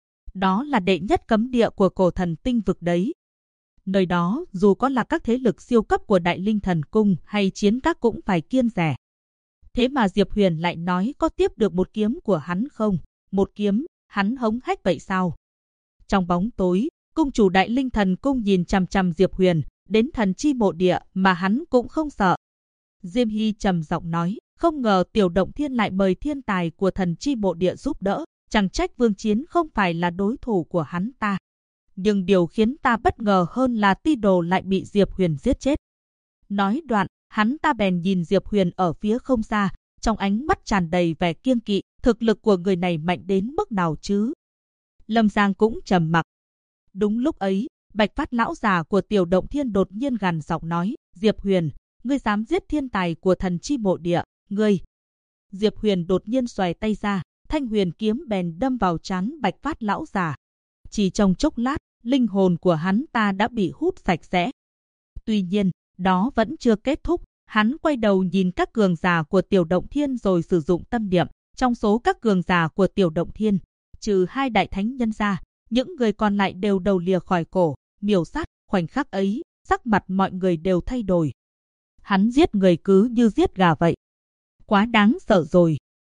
Đó là đệ nhất cấm địa của cổ thần tinh vực đấy. Nơi đó dù có là các thế lực siêu cấp của Đại Linh Thần Cung hay chiến các cũng phải kiêng dè. Thế mà Diệp Huyền lại nói có tiếp được một kiếm của hắn không? Một kiếm, hắn hống hách vậy sao? Trong bóng tối, cung chủ Đại Linh Thần Cung nhìn chằm chằm Diệp Huyền, đến thần chi mộ địa mà hắn cũng không sợ. Diêm Hy trầm giọng nói, không ngờ Tiểu Động Thiên lại mời thiên tài của thần chi mộ địa giúp đỡ, chẳng trách Vương Chiến không phải là đối thủ của hắn ta. Nhưng điều khiến ta bất ngờ hơn là Ti Đồ lại bị Diệp Huyền giết chết. Nói đoạn, hắn ta bèn nhìn Diệp Huyền ở phía không xa, trong ánh mắt tràn đầy vẻ kiêng kỵ, thực lực của người này mạnh đến mức nào chứ? Lâm Giang cũng trầm mặc. Đúng lúc ấy, Bạch Phát lão già của Tiểu Động Thiên đột nhiên gằn giọng nói, Diệp Huyền, ngươi dám giết thiên tài của thần chi mộ địa, ngươi. Diệp Huyền đột nhiên xoài tay ra, thanh huyền kiếm bèn đâm vào trán Bạch Phát lão già. Chỉ trong chốc lát, linh hồn của hắn ta đã bị hút sạch sẽ. Tuy nhiên, đó vẫn chưa kết thúc, hắn quay đầu nhìn các cường giả của Tiểu Động Thiên rồi sử dụng tâm niệm. Trong số các cường giả của Tiểu Động Thiên, trừ hai đại thánh nhân ra, những người còn lại đều đầu lìa khỏi cổ, miểu sát. Khoảnh khắc ấy, sắc mặt mọi người đều thay đổi. Hắn giết người cứ như giết gà vậy. Quá đáng sợ rồi.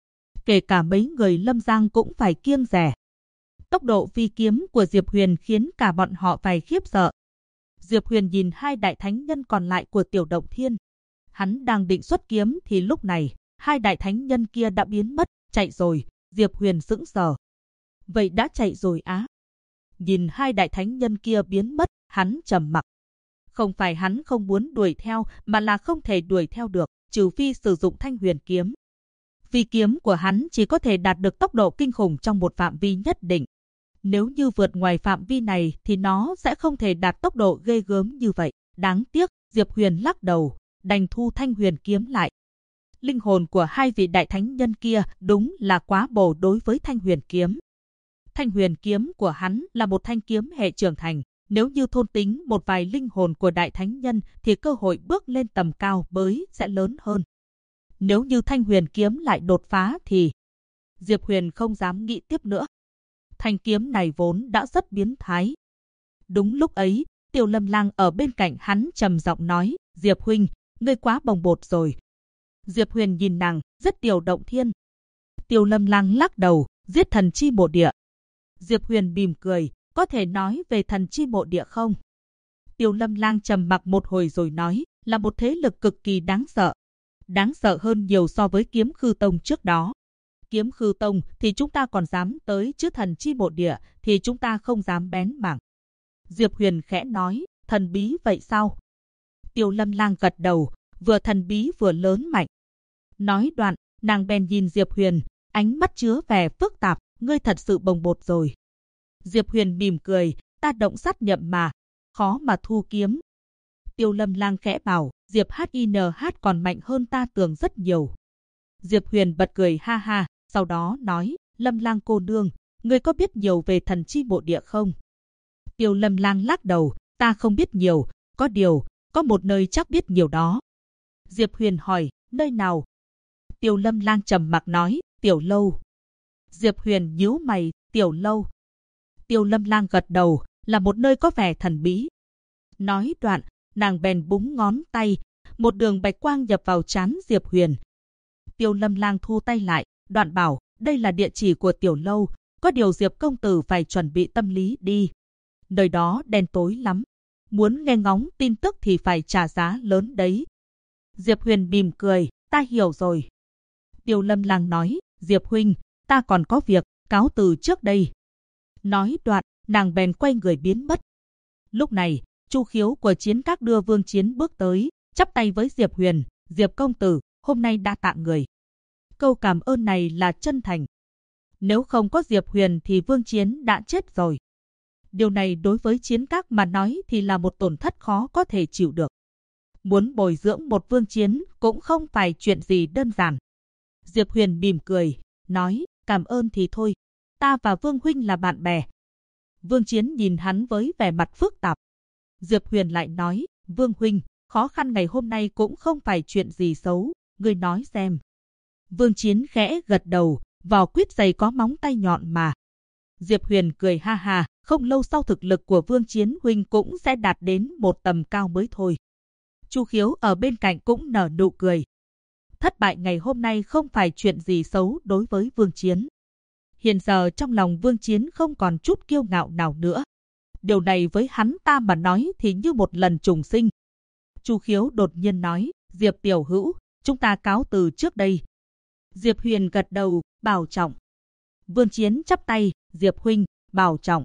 kể cả mấy người Lâm Giang cũng phải kiêng dè. Tốc độ phi kiếm của Diệp Huyền khiến cả bọn họ phải khiếp sợ. Diệp Huyền nhìn hai đại thánh nhân còn lại của Tiểu Động Thiên. Hắn đang định xuất kiếm thì lúc này, hai đại thánh nhân kia đã biến mất, chạy rồi. Diệp Huyền sững sờ. Vậy đã chạy rồi á? Nhìn hai đại thánh nhân kia biến mất, hắn trầm mặc. Không phải hắn không muốn đuổi theo, mà là không thể đuổi theo được, trừ phi sử dụng Thanh Huyền kiếm. Phi kiếm của hắn chỉ có thể đạt được tốc độ kinh khủng trong một phạm vi nhất định. Nếu như vượt ngoài phạm vi này thì nó sẽ không thể đạt tốc độ ghê gớm như vậy. Đáng tiếc, Diệp Huyền lắc đầu, đành thu Thanh Huyền kiếm lại. Linh hồn của hai vị đại thánh nhân kia đúng là quá bổ đối với Thanh Huyền kiếm. Thanh Huyền kiếm của hắn là một thanh kiếm hệ trưởng thành. Nếu như thôn tính một vài linh hồn của đại thánh nhân thì cơ hội bước lên tầm cao mới sẽ lớn hơn. Nếu như Thanh Huyền kiếm lại đột phá thì Diệp Huyền không dám nghĩ tiếp nữa. Thanh kiếm này vốn đã rất biến thái. Đúng lúc ấy, Tiểu Lâm Lang ở bên cạnh hắn trầm giọng nói, Diệp huynh, ngươi quá bồng bột rồi. Diệp Huyền nhìn nàng, rất Tiểu Động Thiên. Tiểu Lâm Lang lắc đầu, giết thần chi mộ địa. Diệp Huyền mỉm cười, có thể nói về thần chi mộ địa không? Tiểu Lâm Lang trầm mặc một hồi rồi nói, là một thế lực cực kỳ đáng sợ. Đáng sợ hơn nhiều so với Kiếm Khư Tông trước đó. Kiếm Khư Tông thì chúng ta còn dám tới, chứ thần chi mộ địa thì chúng ta không dám bén mảng. Diệp Huyền khẽ nói, thần bí vậy sao? Tiểu Lâm Lang gật đầu, vừa thần bí vừa lớn mạnh. Nói đoạn, nàng bèn nhìn Diệp Huyền, ánh mắt chứa vẻ phức tạp, ngươi thật sự bồng bột rồi. Diệp Huyền mỉm cười, ta động sát nhậm mà, khó mà thu kiếm. Tiểu Lâm Lang khẽ bảo, Diệp HINH còn mạnh hơn ta tưởng rất nhiều. Diệp Huyền bật cười ha ha, sau đó nói, Lâm Lang cô nương, ngươi có biết nhiều về thần chi mộ địa không? Tiểu Lâm Lang lắc đầu, ta không biết nhiều, có điều, có một nơi chắc biết nhiều đó. Diệp Huyền hỏi, nơi nào? Tiểu Lâm Lang trầm mặc nói, Tiểu Lâu. Diệp Huyền nhíu mày, Tiểu Lâu. Tiểu Lâm Lang gật đầu, là một nơi có vẻ thần bí. Nói đoạn, nàng bèn búng ngón tay, một đường bạch quang nhập vào trán Diệp Huyền. Tiểu Lâm Lang thu tay lại, đoạn bảo, đây là địa chỉ của Tiểu Lâu, có điều Diệp công tử phải chuẩn bị tâm lý đi. Nơi đó đen tối lắm, muốn nghe ngóng tin tức thì phải trả giá lớn đấy. Diệp Huyền mỉm cười, ta hiểu rồi. Tiểu Lâm Lang nói, Diệp huynh, ta còn có việc, cáo từ trước đây. Nói đoạn, nàng bèn quay người biến mất. Lúc này, Chu Khiếu của Chiến Các đưa Vương Chiến bước tới, chắp tay với Diệp Huyền, Diệp công tử, hôm nay đã tạ người. Câu cảm ơn này là chân thành. Nếu không có Diệp Huyền thì Vương Chiến đã chết rồi. Điều này đối với Chiến Các mà nói thì là một tổn thất khó có thể chịu được. Muốn bồi dưỡng một Vương Chiến cũng không phải chuyện gì đơn giản. Diệp Huyền mỉm cười, nói, cảm ơn thì thôi, ta và Vương huynh là bạn bè. Vương Chiến nhìn hắn với vẻ mặt phức tạp. Diệp Huyền lại nói, Vương huynh, khó khăn ngày hôm nay cũng không phải chuyện gì xấu, ngươi nói xem. Vương Chiến khẽ gật đầu, vỏ quýt dày có móng tay nhọn mà. Diệp Huyền cười ha ha, không lâu sau thực lực của Vương Chiến huynh cũng sẽ đạt đến một tầm cao mới thôi. Chu Khiếu ở bên cạnh cũng nở nụ cười. Thất bại ngày hôm nay không phải chuyện gì xấu đối với Vương Chiến. Hiện giờ trong lòng Vương Chiến không còn chút kiêu ngạo nào nữa. Điều này với hắn ta mà nói thì như một lần trùng sinh. Chu Khiếu đột nhiên nói, Diệp tiểu hữu, chúng ta cáo từ trước đây. Diệp Huyền gật đầu, bảo trọng. Vương Chiến chắp tay, Diệp huynh, bảo trọng.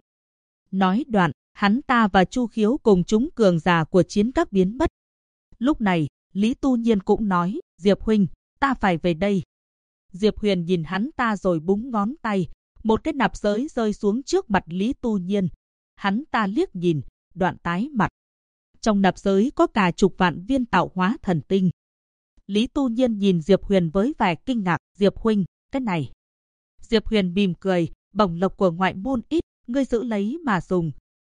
Nói đoạn, hắn ta và Chu Khiếu cùng chúng cường giả của Chiến Các biến mất. Lúc này, Lý Tu Nhiên cũng nói, Diệp huynh, ta phải về đây. Diệp Huyền nhìn hắn ta rồi búng ngón tay, một cái nạp giới rơi xuống trước mặt Lý Tu Nhiên. Hắn ta liếc nhìn, đoạn tái mặt. Trong nạp giới có cả chục vạn viên tạo hóa thần tinh. Lý Tu Nhiên nhìn Diệp Huyền với vẻ kinh ngạc, Diệp huynh, cái này. Diệp Huyền mỉm cười, bổng lộc của ngoại môn ít, ngươi giữ lấy mà dùng.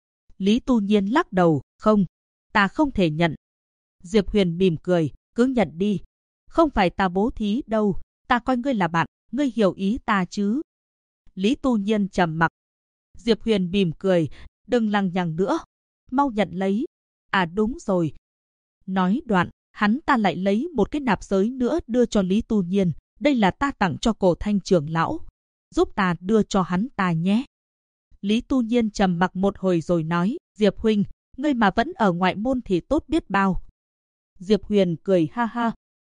Lý Tu Nhiên lắc đầu, không, ta không thể nhận. Diệp Huyền mỉm cười, cứ nhận đi. Không phải ta bố thí đâu, ta coi ngươi là bạn, ngươi hiểu ý ta chứ. Lý Tu Nhiên trầm mặc. Diệp Huyền mỉm cười, đừng lằng nhằng nữa, mau nhận lấy. À đúng rồi. Nói đoạn, hắn ta lại lấy một cái nạp giới nữa đưa cho Lý Tu Nhiên, đây là ta tặng cho Cổ Thanh trưởng lão, giúp ta đưa cho hắn ta nhé. Lý Tu Nhiên trầm mặc một hồi rồi nói, Diệp huynh, ngươi mà vẫn ở ngoại môn thì tốt biết bao. Diệp Huyền cười ha ha.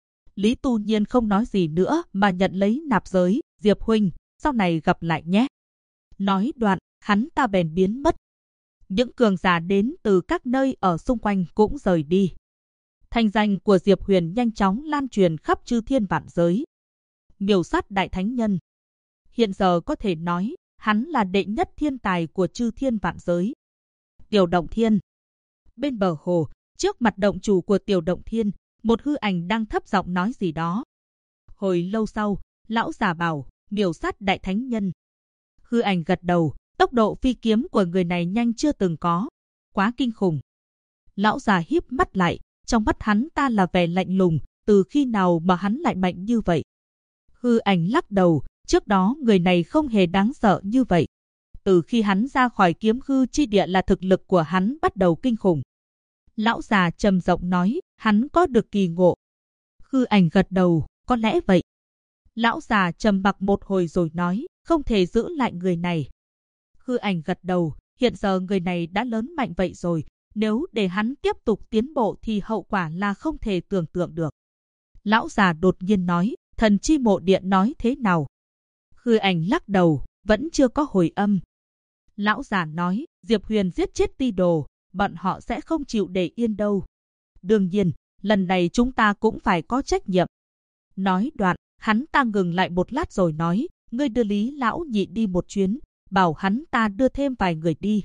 Lý Tu Nhiên không nói gì nữa mà nhận lấy nạp giới, Diệp huynh, sau này gặp lại nhé. Nói đoạn, hắn ta bèn biến mất. Những cường giả đến từ các nơi ở xung quanh cũng rời đi. Thanh danh của Diệp Huyền nhanh chóng lan truyền khắp chư thiên vạn giới. Miểu sát đại thánh nhân. Hiện giờ có thể nói, hắn là đệ nhất thiên tài của chư thiên vạn giới. Tiểu Động Thiên. Bên bờ hồ, trước mặt động chủ của Tiểu Động Thiên, một hư ảnh đang thấp giọng nói gì đó. Hồi lâu sau, lão già bảo, miểu sát đại thánh nhân. Hư ảnh gật đầu, tốc độ phi kiếm của người này nhanh chưa từng có. Quá kinh khủng. Lão già híp mắt lại, trong mắt hắn ta là vẻ lạnh lùng, từ khi nào mà hắn lại mạnh như vậy? Hư ảnh lắc đầu, trước đó người này không hề đáng sợ như vậy. Từ khi hắn ra khỏi kiếm hư chi địa là thực lực của hắn bắt đầu kinh khủng. Lão già trầm giọng nói, hắn có được kỳ ngộ. Hư ảnh gật đầu, có lẽ vậy. Lão già trầm mặc một hồi rồi nói, không thể giữ lại người này. Hư ảnh gật đầu, hiện giờ người này đã lớn mạnh vậy rồi, nếu để hắn tiếp tục tiến bộ thì hậu quả là không thể tưởng tượng được. Lão già đột nhiên nói, thần chi mộ điện nói thế nào? Hư ảnh lắc đầu, vẫn chưa có hồi âm. Lão già nói, Diệp Huyền giết chết ti đồ, bọn họ sẽ không chịu để yên đâu. Đương nhiên, lần này chúng ta cũng phải có trách nhiệm. Nói đoạn, hắn ta ngừng lại một lát rồi nói, ngươi đưa Lý lão nhị đi một chuyến, bảo hắn ta đưa thêm vài người đi.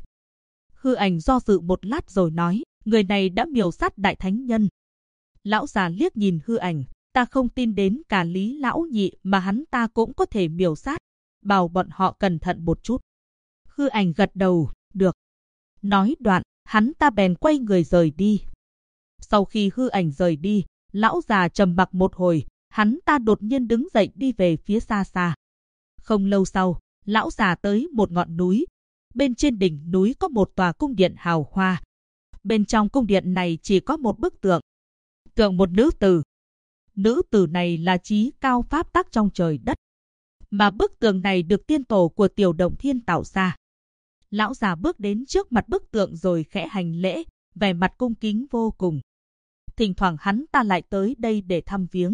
Hư ảnh do dự một lát rồi nói, người này đã miểu sát đại thánh nhân. Lão già liếc nhìn hư ảnh, ta không tin đến cả Lý lão nhị mà hắn ta cũng có thể miểu sát, bảo bọn họ cẩn thận một chút. Hư ảnh gật đầu, được. Nói đoạn, hắn ta bèn quay người rời đi. Sau khi hư ảnh rời đi, lão già trầm mặc một hồi, hắn ta đột nhiên đứng dậy đi về phía xa xa. Không lâu sau, lão già tới một ngọn núi. Bên trên đỉnh núi có một tòa cung điện hào hoa. Bên trong cung điện này chỉ có một bức tượng. Tượng một nữ tử. Nữ tử này là trí cao pháp tắc trong trời đất. Mà bức tượng này được tiên tổ của Tiểu Động Thiên tạo ra. Lão già bước đến trước mặt bức tượng rồi khẽ hành lễ, vẻ mặt cung kính vô cùng. Thỉnh thoảng hắn ta lại tới đây để thăm viếng.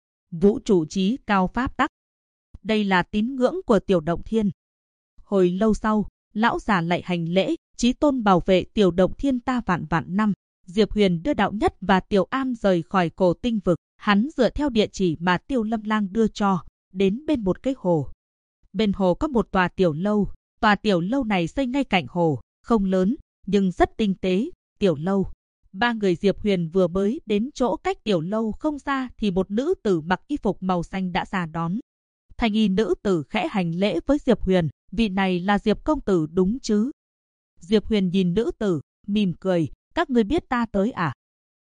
Vũ trụ trí cao pháp tắc. Đây là tín ngưỡng của Tiểu Động Thiên. Hồi lâu sau, lão già lại hành lễ, chí tôn bảo vệ Tiểu Động Thiên ta vạn vạn năm. Diệp Huyền đưa Đạo Nhất và Tiểu An rời khỏi Cổ Tinh vực. Hắn dựa theo địa chỉ mà Tiêu Lâm Lang đưa cho, đến bên một cái hồ. Bên hồ có một tòa tiểu lâu. Tòa tiểu lâu này xây ngay cạnh hồ, không lớn, nhưng rất tinh tế. Tiểu lâu. Ba người Diệp Huyền vừa mới đến chỗ cách tiểu lâu không xa thì một nữ tử mặc y phục màu xanh đã ra đón. Thanh y nữ tử khẽ hành lễ với Diệp Huyền, vị này là Diệp công tử đúng chứ? Diệp Huyền nhìn nữ tử, mỉm cười, các ngươi biết ta tới à?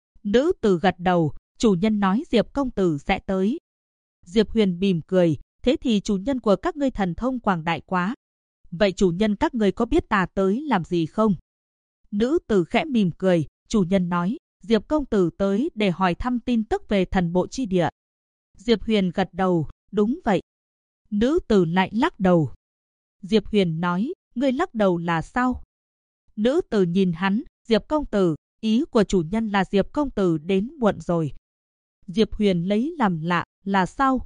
Nữ tử gật đầu, chủ nhân nói Diệp công tử sẽ tới. Diệp Huyền mỉm cười, thế thì chủ nhân của các ngươi thần thông quảng đại quá. Vậy chủ nhân các ngươi có biết ta tới làm gì không? Nữ tử khẽ mỉm cười, chủ nhân nói, Diệp công tử tới để hỏi thăm tin tức về thần bộ chi địa. Diệp Huyền gật đầu, đúng vậy. Nữ tử lại lắc đầu. Diệp Huyền nói, ngươi lắc đầu là sao? Nữ tử nhìn hắn, Diệp công tử, ý của chủ nhân là Diệp công tử đến muộn rồi. Diệp Huyền lấy làm lạ, là sao?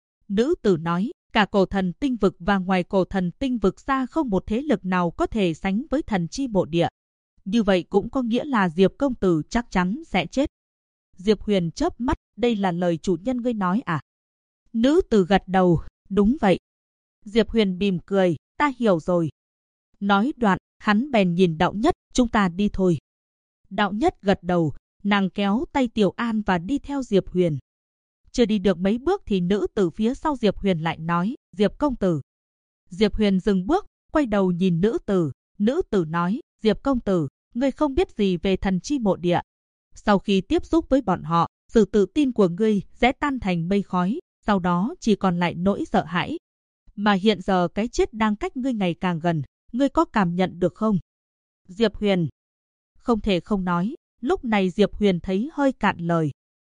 Nữ tử nói, cả Cổ Thần Tinh vực và ngoài Cổ Thần Tinh vực xa không một thế lực nào có thể sánh với thần chi bộ địa. Như vậy cũng có nghĩa là Diệp công tử chắc chắn sẽ chết. Diệp Huyền chớp mắt, đây là lời chủ nhân ngươi nói à? Nữ tử gật đầu, đúng vậy. Diệp Huyền mỉm cười, ta hiểu rồi. Nói đoạn, hắn bèn nhìn Đạo Nhất, chúng ta đi thôi. Đạo Nhất gật đầu, nàng kéo tay Tiểu An và đi theo Diệp Huyền. Chưa đi được mấy bước thì nữ tử phía sau Diệp Huyền lại nói, Diệp công tử. Diệp Huyền dừng bước, quay đầu nhìn nữ tử. Nữ tử nói, Diệp công tử, ngươi không biết gì về thần chi mộ địa. Sau khi tiếp xúc với bọn họ, sự tự tin của ngươi sẽ tan thành mây khói, sau đó chỉ còn lại nỗi sợ hãi. Mà hiện giờ cái chết đang cách ngươi ngày càng gần, ngươi có cảm nhận được không? Diệp Huyền. Không thể không nói, lúc này Diệp Huyền thấy hơi cạn lời.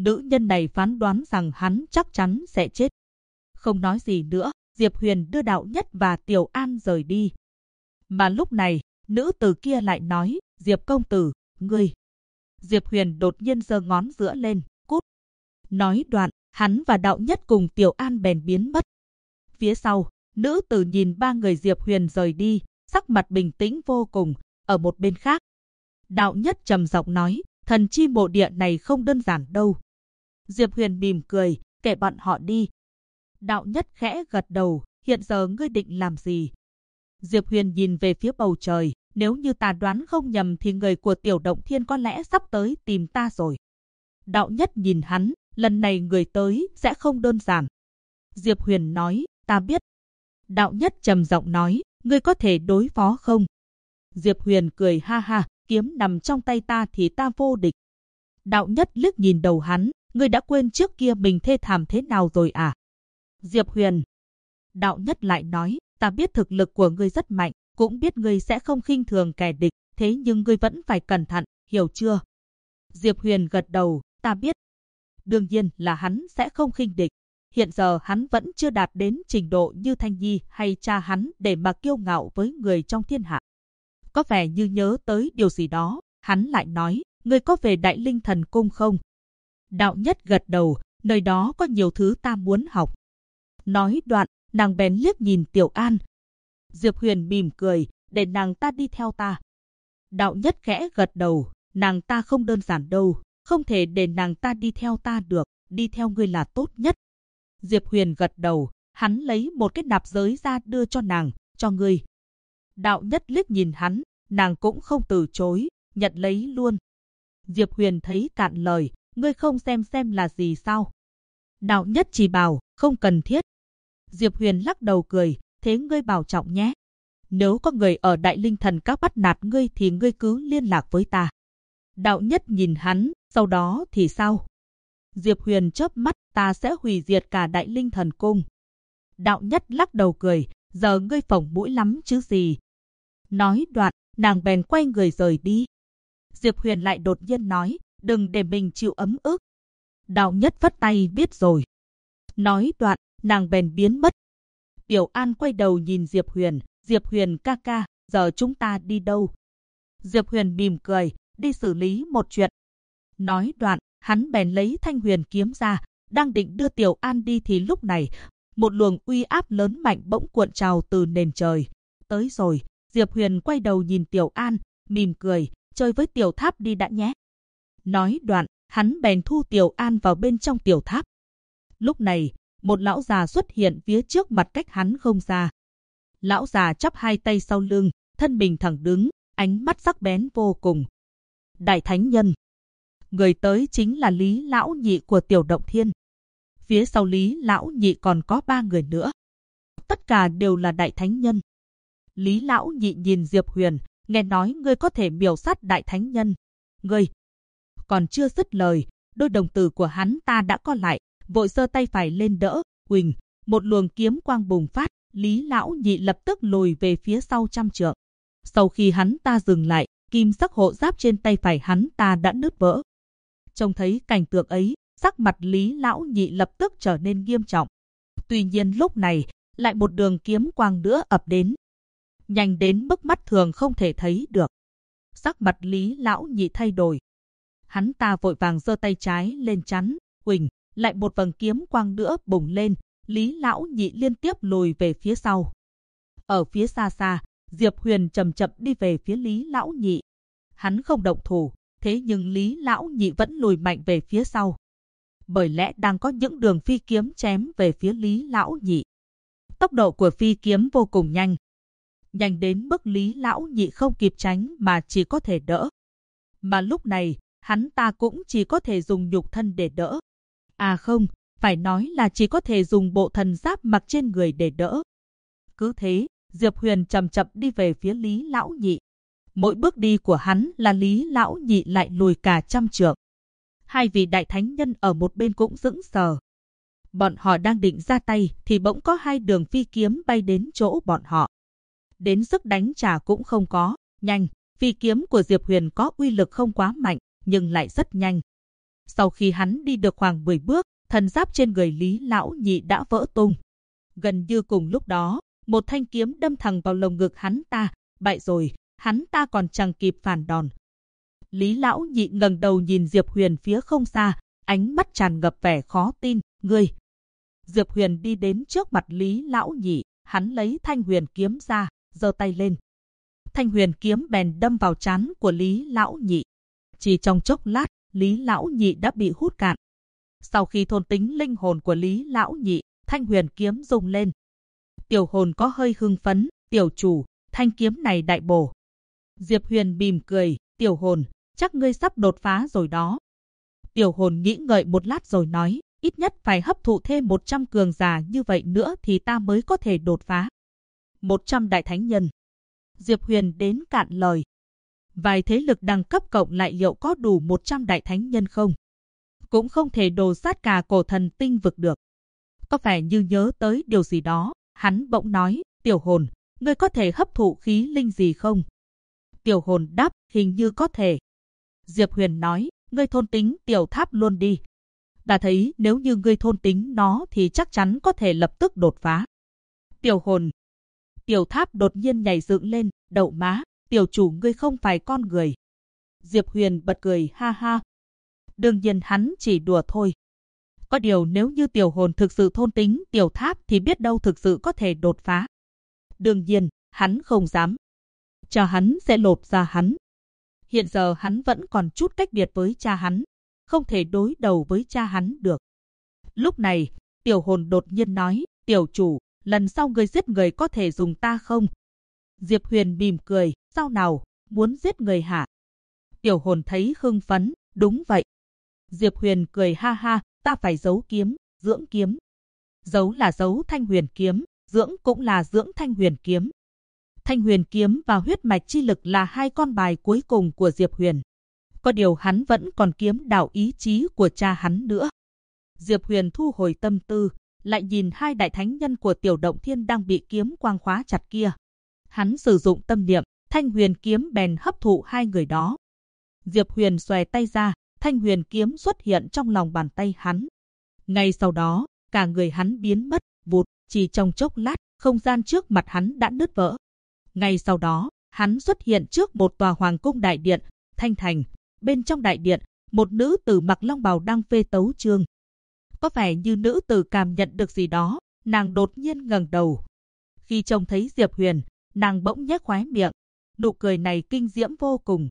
Nữ nhân này phán đoán rằng hắn chắc chắn sẽ chết. Không nói gì nữa, Diệp Huyền đưa Đạo Nhất và Tiểu An rời đi. Mà lúc này, nữ tử kia lại nói, Diệp công tử, ngươi. Diệp Huyền đột nhiên giơ ngón giữa lên, cút. Nói đoạn, hắn và Đạo Nhất cùng Tiểu An bèn biến mất. Phía sau, nữ tử nhìn ba người Diệp Huyền rời đi, sắc mặt bình tĩnh vô cùng. Ở một bên khác, Đạo Nhất trầm giọng nói, thần chi mộ địa này không đơn giản đâu. Diệp Huyền mỉm cười, kệ bọn họ đi. Đạo Nhất khẽ gật đầu, hiện giờ ngươi định làm gì? Diệp Huyền nhìn về phía bầu trời, nếu như ta đoán không nhầm thì người của Tiểu Động Thiên có lẽ sắp tới tìm ta rồi. Đạo Nhất nhìn hắn, lần này người tới sẽ không đơn giản. Diệp Huyền nói, ta biết. Đạo Nhất trầm giọng nói, ngươi có thể đối phó không? Diệp Huyền cười ha ha, kiếm nằm trong tay ta thì ta vô địch. Đạo Nhất liếc nhìn đầu hắn, ngươi đã quên trước kia mình thê thảm thế nào rồi à? Diệp Huyền. Đạo Nhất lại nói, ta biết thực lực của ngươi rất mạnh, cũng biết ngươi sẽ không khinh thường kẻ địch, thế nhưng ngươi vẫn phải cẩn thận, hiểu chưa? Diệp Huyền gật đầu, ta biết. Đương nhiên là hắn sẽ không khinh địch. Hiện giờ hắn vẫn chưa đạt đến trình độ như Thanh Nhi hay cha hắn để mà kiêu ngạo với người trong thiên hạ. Có vẻ như nhớ tới điều gì đó, hắn lại nói, ngươi có về Đại Linh Thần Cung không? Đạo Nhất gật đầu, nơi đó có nhiều thứ ta muốn học. Nói đoạn, nàng bèn liếc nhìn Tiểu An. Diệp Huyền mỉm cười, để nàng ta đi theo ta. Đạo Nhất khẽ gật đầu, nàng ta không đơn giản đâu, không thể để nàng ta đi theo ta được, đi theo ngươi là tốt nhất. Diệp Huyền gật đầu, hắn lấy một cái nạp giới ra đưa cho nàng, cho ngươi. Đạo Nhất liếc nhìn hắn, nàng cũng không từ chối, nhận lấy luôn. Diệp Huyền thấy cạn lời, ngươi không xem là gì sao? Đạo Nhất chỉ bảo, không cần thiết. Diệp Huyền lắc đầu cười, thế ngươi bảo trọng nhé. Nếu có người ở Đại Linh Thần Các bắt nạt ngươi thì ngươi cứ liên lạc với ta. Đạo Nhất nhìn hắn, sau đó thì sao? Diệp Huyền chớp mắt, ta sẽ hủy diệt cả Đại Linh Thần Cung. Đạo Nhất lắc đầu cười, giờ ngươi phỏng mũi lắm chứ gì. Nói đoạn, nàng bèn quay người rời đi. Diệp Huyền lại đột nhiên nói, đừng để mình chịu ấm ức. Đạo Nhất vất tay, biết rồi. Nói đoạn, nàng bèn biến mất. Tiểu An quay đầu nhìn Diệp Huyền ca ca, giờ chúng ta đi đâu? Diệp Huyền mỉm cười, đi xử lý một chuyện. Nói đoạn, hắn bèn lấy Thanh Huyền kiếm ra, đang định đưa Tiểu An đi thì lúc này, một luồng uy áp lớn mạnh bỗng cuộn trào từ nền trời. Tới rồi, Diệp Huyền quay đầu nhìn Tiểu An, mỉm cười, chơi với tiểu tháp đi đã nhé. Nói đoạn, hắn bèn thu Tiểu An vào bên trong tiểu tháp. Lúc này, một lão già xuất hiện phía trước mặt cách hắn không xa. Lão già chắp hai tay sau lưng, thân mình thẳng đứng, ánh mắt sắc bén vô cùng. Đại Thánh Nhân. Người tới chính là Lý Lão Nhị của Tiểu Động Thiên. Phía sau Lý Lão Nhị còn có 3 người nữa. Tất cả đều là Đại Thánh Nhân. Lý Lão Nhị nhìn Diệp Huyền, nghe nói ngươi có thể miểu sát Đại Thánh Nhân. Ngươi. Còn chưa dứt lời, đôi đồng tử của hắn ta đã co lại, vội giơ tay phải lên đỡ, huỳnh, một luồng kiếm quang bùng phát, Lý Lão Nhị lập tức lùi về phía sau 100 trượng. Sau khi hắn ta dừng lại, kim sắc hộ giáp trên tay phải hắn ta đã nứt vỡ. Trông thấy cảnh tượng ấy, sắc mặt Lý Lão Nhị lập tức trở nên nghiêm trọng. Tuy nhiên lúc này, lại một đường kiếm quang nữa ập đến. Nhanh đến mức mắt thường không thể thấy được. Sắc mặt Lý Lão Nhị thay đổi. Hắn ta vội vàng giơ tay trái lên chắn, huỳnh, lại một vầng kiếm quang nữa bùng lên, Lý Lão Nhị liên tiếp lùi về phía sau. Ở phía xa xa, Diệp Huyền chậm chậm đi về phía Lý Lão Nhị. Hắn không động thủ, thế nhưng Lý Lão Nhị vẫn lùi mạnh về phía sau. Bởi lẽ đang có những đường phi kiếm chém về phía Lý Lão Nhị. Tốc độ của phi kiếm vô cùng nhanh. Nhanh đến mức Lý Lão Nhị không kịp tránh mà chỉ có thể đỡ. Mà lúc này, hắn ta cũng chỉ có thể dùng nhục thân để đỡ. À không, phải nói là chỉ có thể dùng bộ thần giáp mặc trên người để đỡ. Cứ thế, Diệp Huyền chậm chậm đi về phía Lý Lão Nhị. Mỗi bước đi của hắn là Lý Lão Nhị lại lùi cả 100 trượng. Hai vị Đại Thánh Nhân ở một bên cũng sững sờ. Bọn họ đang định ra tay thì bỗng có 2 đường phi kiếm bay đến chỗ bọn họ. Đến sức đánh trả cũng không có, nhanh, phi kiếm của Diệp Huyền có uy lực không quá mạnh, nhưng lại rất nhanh. Sau khi hắn đi được khoảng 10 bước, thần giáp trên người Lý Lão Nhị đã vỡ tung. Gần như cùng lúc đó, một thanh kiếm đâm thẳng vào lồng ngực hắn ta. Bại rồi, hắn ta còn chẳng kịp phản đòn. Lý Lão Nhị ngẩng đầu nhìn Diệp Huyền phía không xa, ánh mắt tràn ngập vẻ khó tin. Ngươi! Diệp Huyền đi đến trước mặt Lý Lão Nhị, hắn lấy thanh huyền kiếm ra, giơ tay lên. Thanh huyền kiếm bèn đâm vào trán của Lý Lão Nhị. Chỉ trong chốc lát, Lý Lão Nhị đã bị hút cạn. Sau khi thôn tính linh hồn của Lý Lão Nhị, thanh huyền kiếm rung lên. Tiểu hồn có hơi hưng phấn, tiểu chủ, thanh kiếm này đại bổ. Diệp Huyền mỉm cười, tiểu hồn, chắc ngươi sắp đột phá rồi đó. Tiểu hồn nghĩ ngợi một lát rồi nói, ít nhất phải hấp thụ thêm 100 cường giả như vậy nữa thì ta mới có thể đột phá. 100 đại thánh nhân. Diệp Huyền đến cạn lời. Vài thế lực đẳng cấp cộng lại liệu có đủ 100 đại thánh nhân không? Cũng không thể đồ sát cả cổ thần tinh vực được. Có vẻ như nhớ tới điều gì đó, hắn bỗng nói, tiểu hồn, ngươi có thể hấp thụ khí linh gì không? Tiểu hồn đáp, hình như có thể. Diệp Huyền nói, ngươi thôn tính tiểu tháp luôn đi. Ta thấy nếu như ngươi thôn tính nó thì chắc chắn có thể lập tức đột phá. Tiểu hồn. Tiểu tháp đột nhiên nhảy dựng lên, đậu má, tiểu chủ ngươi không phải con người. Diệp Huyền bật cười ha ha. Đương nhiên hắn chỉ đùa thôi. Có điều nếu như tiểu hồn thực sự thôn tính tiểu tháp thì biết đâu thực sự có thể đột phá. Đương nhiên, hắn không dám. Cha hắn sẽ lột ra hắn. Hiện giờ hắn vẫn còn chút cách biệt với cha hắn. Không thể đối đầu với cha hắn được. Lúc này, tiểu hồn đột nhiên nói, tiểu chủ, lần sau ngươi giết người có thể dùng ta không? Diệp Huyền mỉm cười, sao nào, muốn giết người hả? Tiểu hồn thấy hưng phấn, đúng vậy. Diệp Huyền cười ha ha, ta phải giấu kiếm, dưỡng kiếm. Giấu là giấu thanh huyền kiếm, dưỡng cũng là dưỡng thanh huyền kiếm. Thanh huyền kiếm và huyết mạch chi lực là hai con bài cuối cùng của Diệp Huyền. Có điều hắn vẫn còn kiếm đạo ý chí của cha hắn nữa. Diệp Huyền thu hồi tâm tư, lại nhìn hai đại thánh nhân của Tiểu Động Thiên đang bị kiếm quang khóa chặt kia. Hắn sử dụng tâm niệm, thanh huyền kiếm bèn hấp thụ hai người đó. Diệp Huyền xòe tay ra, thanh huyền kiếm xuất hiện trong lòng bàn tay hắn. Ngay sau đó, cả người hắn biến mất, vụt, chỉ trong chốc lát, không gian trước mặt hắn đã nứt vỡ. Ngay sau đó, hắn xuất hiện trước một tòa hoàng cung đại điện, Thanh Thành. Bên trong đại điện, một nữ tử mặc long bào đang phê tấu chương. Có vẻ như nữ tử cảm nhận được gì đó, nàng đột nhiên ngẩng đầu. Khi trông thấy Diệp Huyền, nàng bỗng nhếch khóe miệng, nụ cười này kinh diễm vô cùng.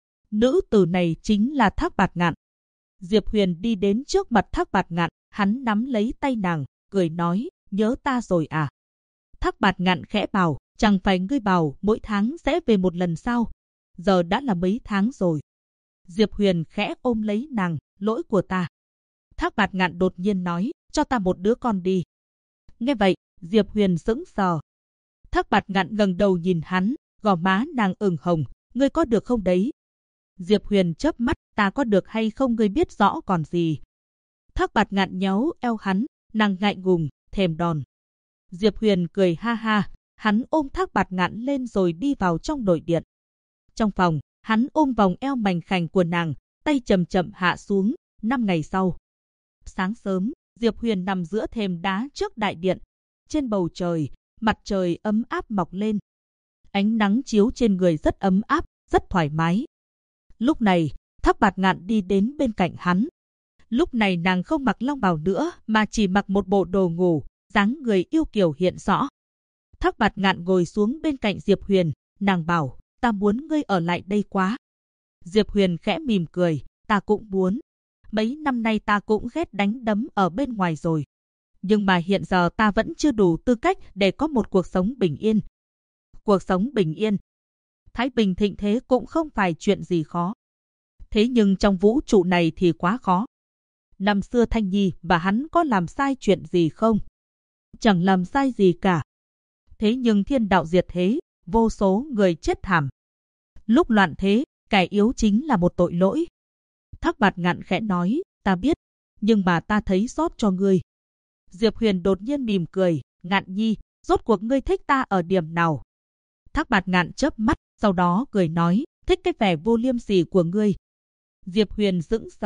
Nữ tử này chính là Thác Bạt Ngạn. Diệp Huyền đi đến trước mặt Thác Bạt Ngạn, hắn nắm lấy tay nàng, cười nói, nhớ ta rồi à? Thác Bạt Ngạn khẽ bảo, chẳng phải ngươi bảo mỗi tháng sẽ về một lần sao? Giờ đã là mấy tháng rồi. Diệp Huyền khẽ ôm lấy nàng, lỗi của ta. Thác Bạt Ngạn đột nhiên nói, cho ta một đứa con đi. Nghe vậy, Diệp Huyền sững sờ. Thác Bạt Ngạn ngẩng đầu nhìn hắn, gò má nàng ửng hồng, ngươi có được không đấy? Diệp Huyền chớp mắt, ta có được hay không ngươi biết rõ còn gì. Thác Bạt Ngạn nhéo eo hắn, nàng ngại ngùng, thèm đòn. Diệp Huyền cười ha ha, hắn ôm Thác Bạt Ngạn lên rồi đi vào trong nội điện. Trong phòng, hắn ôm vòng eo mảnh khảnh của nàng, tay chậm chậm hạ xuống. 5 ngày sau, sáng sớm, Diệp Huyền nằm giữa thềm đá trước đại điện. Trên bầu trời, mặt trời ấm áp mọc lên. Ánh nắng chiếu trên người rất ấm áp, rất thoải mái. Lúc này, Thác Bạt Ngạn đi đến bên cạnh hắn. Lúc này nàng không mặc long bào nữa mà chỉ mặc một bộ đồ ngủ, dáng người yêu kiều hiện rõ. Thác Bạt Ngạn ngồi xuống bên cạnh Diệp Huyền, nàng bảo, ta muốn ngươi ở lại đây quá. Diệp Huyền khẽ mỉm cười, ta cũng muốn. Mấy năm nay ta cũng ghét đánh đấm ở bên ngoài rồi. Nhưng mà hiện giờ ta vẫn chưa đủ tư cách để có một cuộc sống bình yên. Cuộc sống bình yên. Thái bình thịnh thế cũng không phải chuyện gì khó. Thế nhưng trong vũ trụ này thì quá khó. Năm xưa Thanh Nhi và hắn có làm sai chuyện gì không? Chẳng làm sai gì cả. Thế nhưng thiên đạo diệt thế, vô số người chết thảm. Lúc loạn thế, kẻ yếu chính là một tội lỗi. Thác Bạt Ngạn khẽ nói, ta biết, nhưng mà ta thấy xót cho ngươi. Diệp Huyền đột nhiên mỉm cười, Ngạn Nhi, rốt cuộc ngươi thích ta ở điểm nào? Thác Bạt Ngạn chớp mắt, sau đó cười nói, thích cái vẻ vô liêm sỉ của ngươi. Diệp Huyền sững sờ,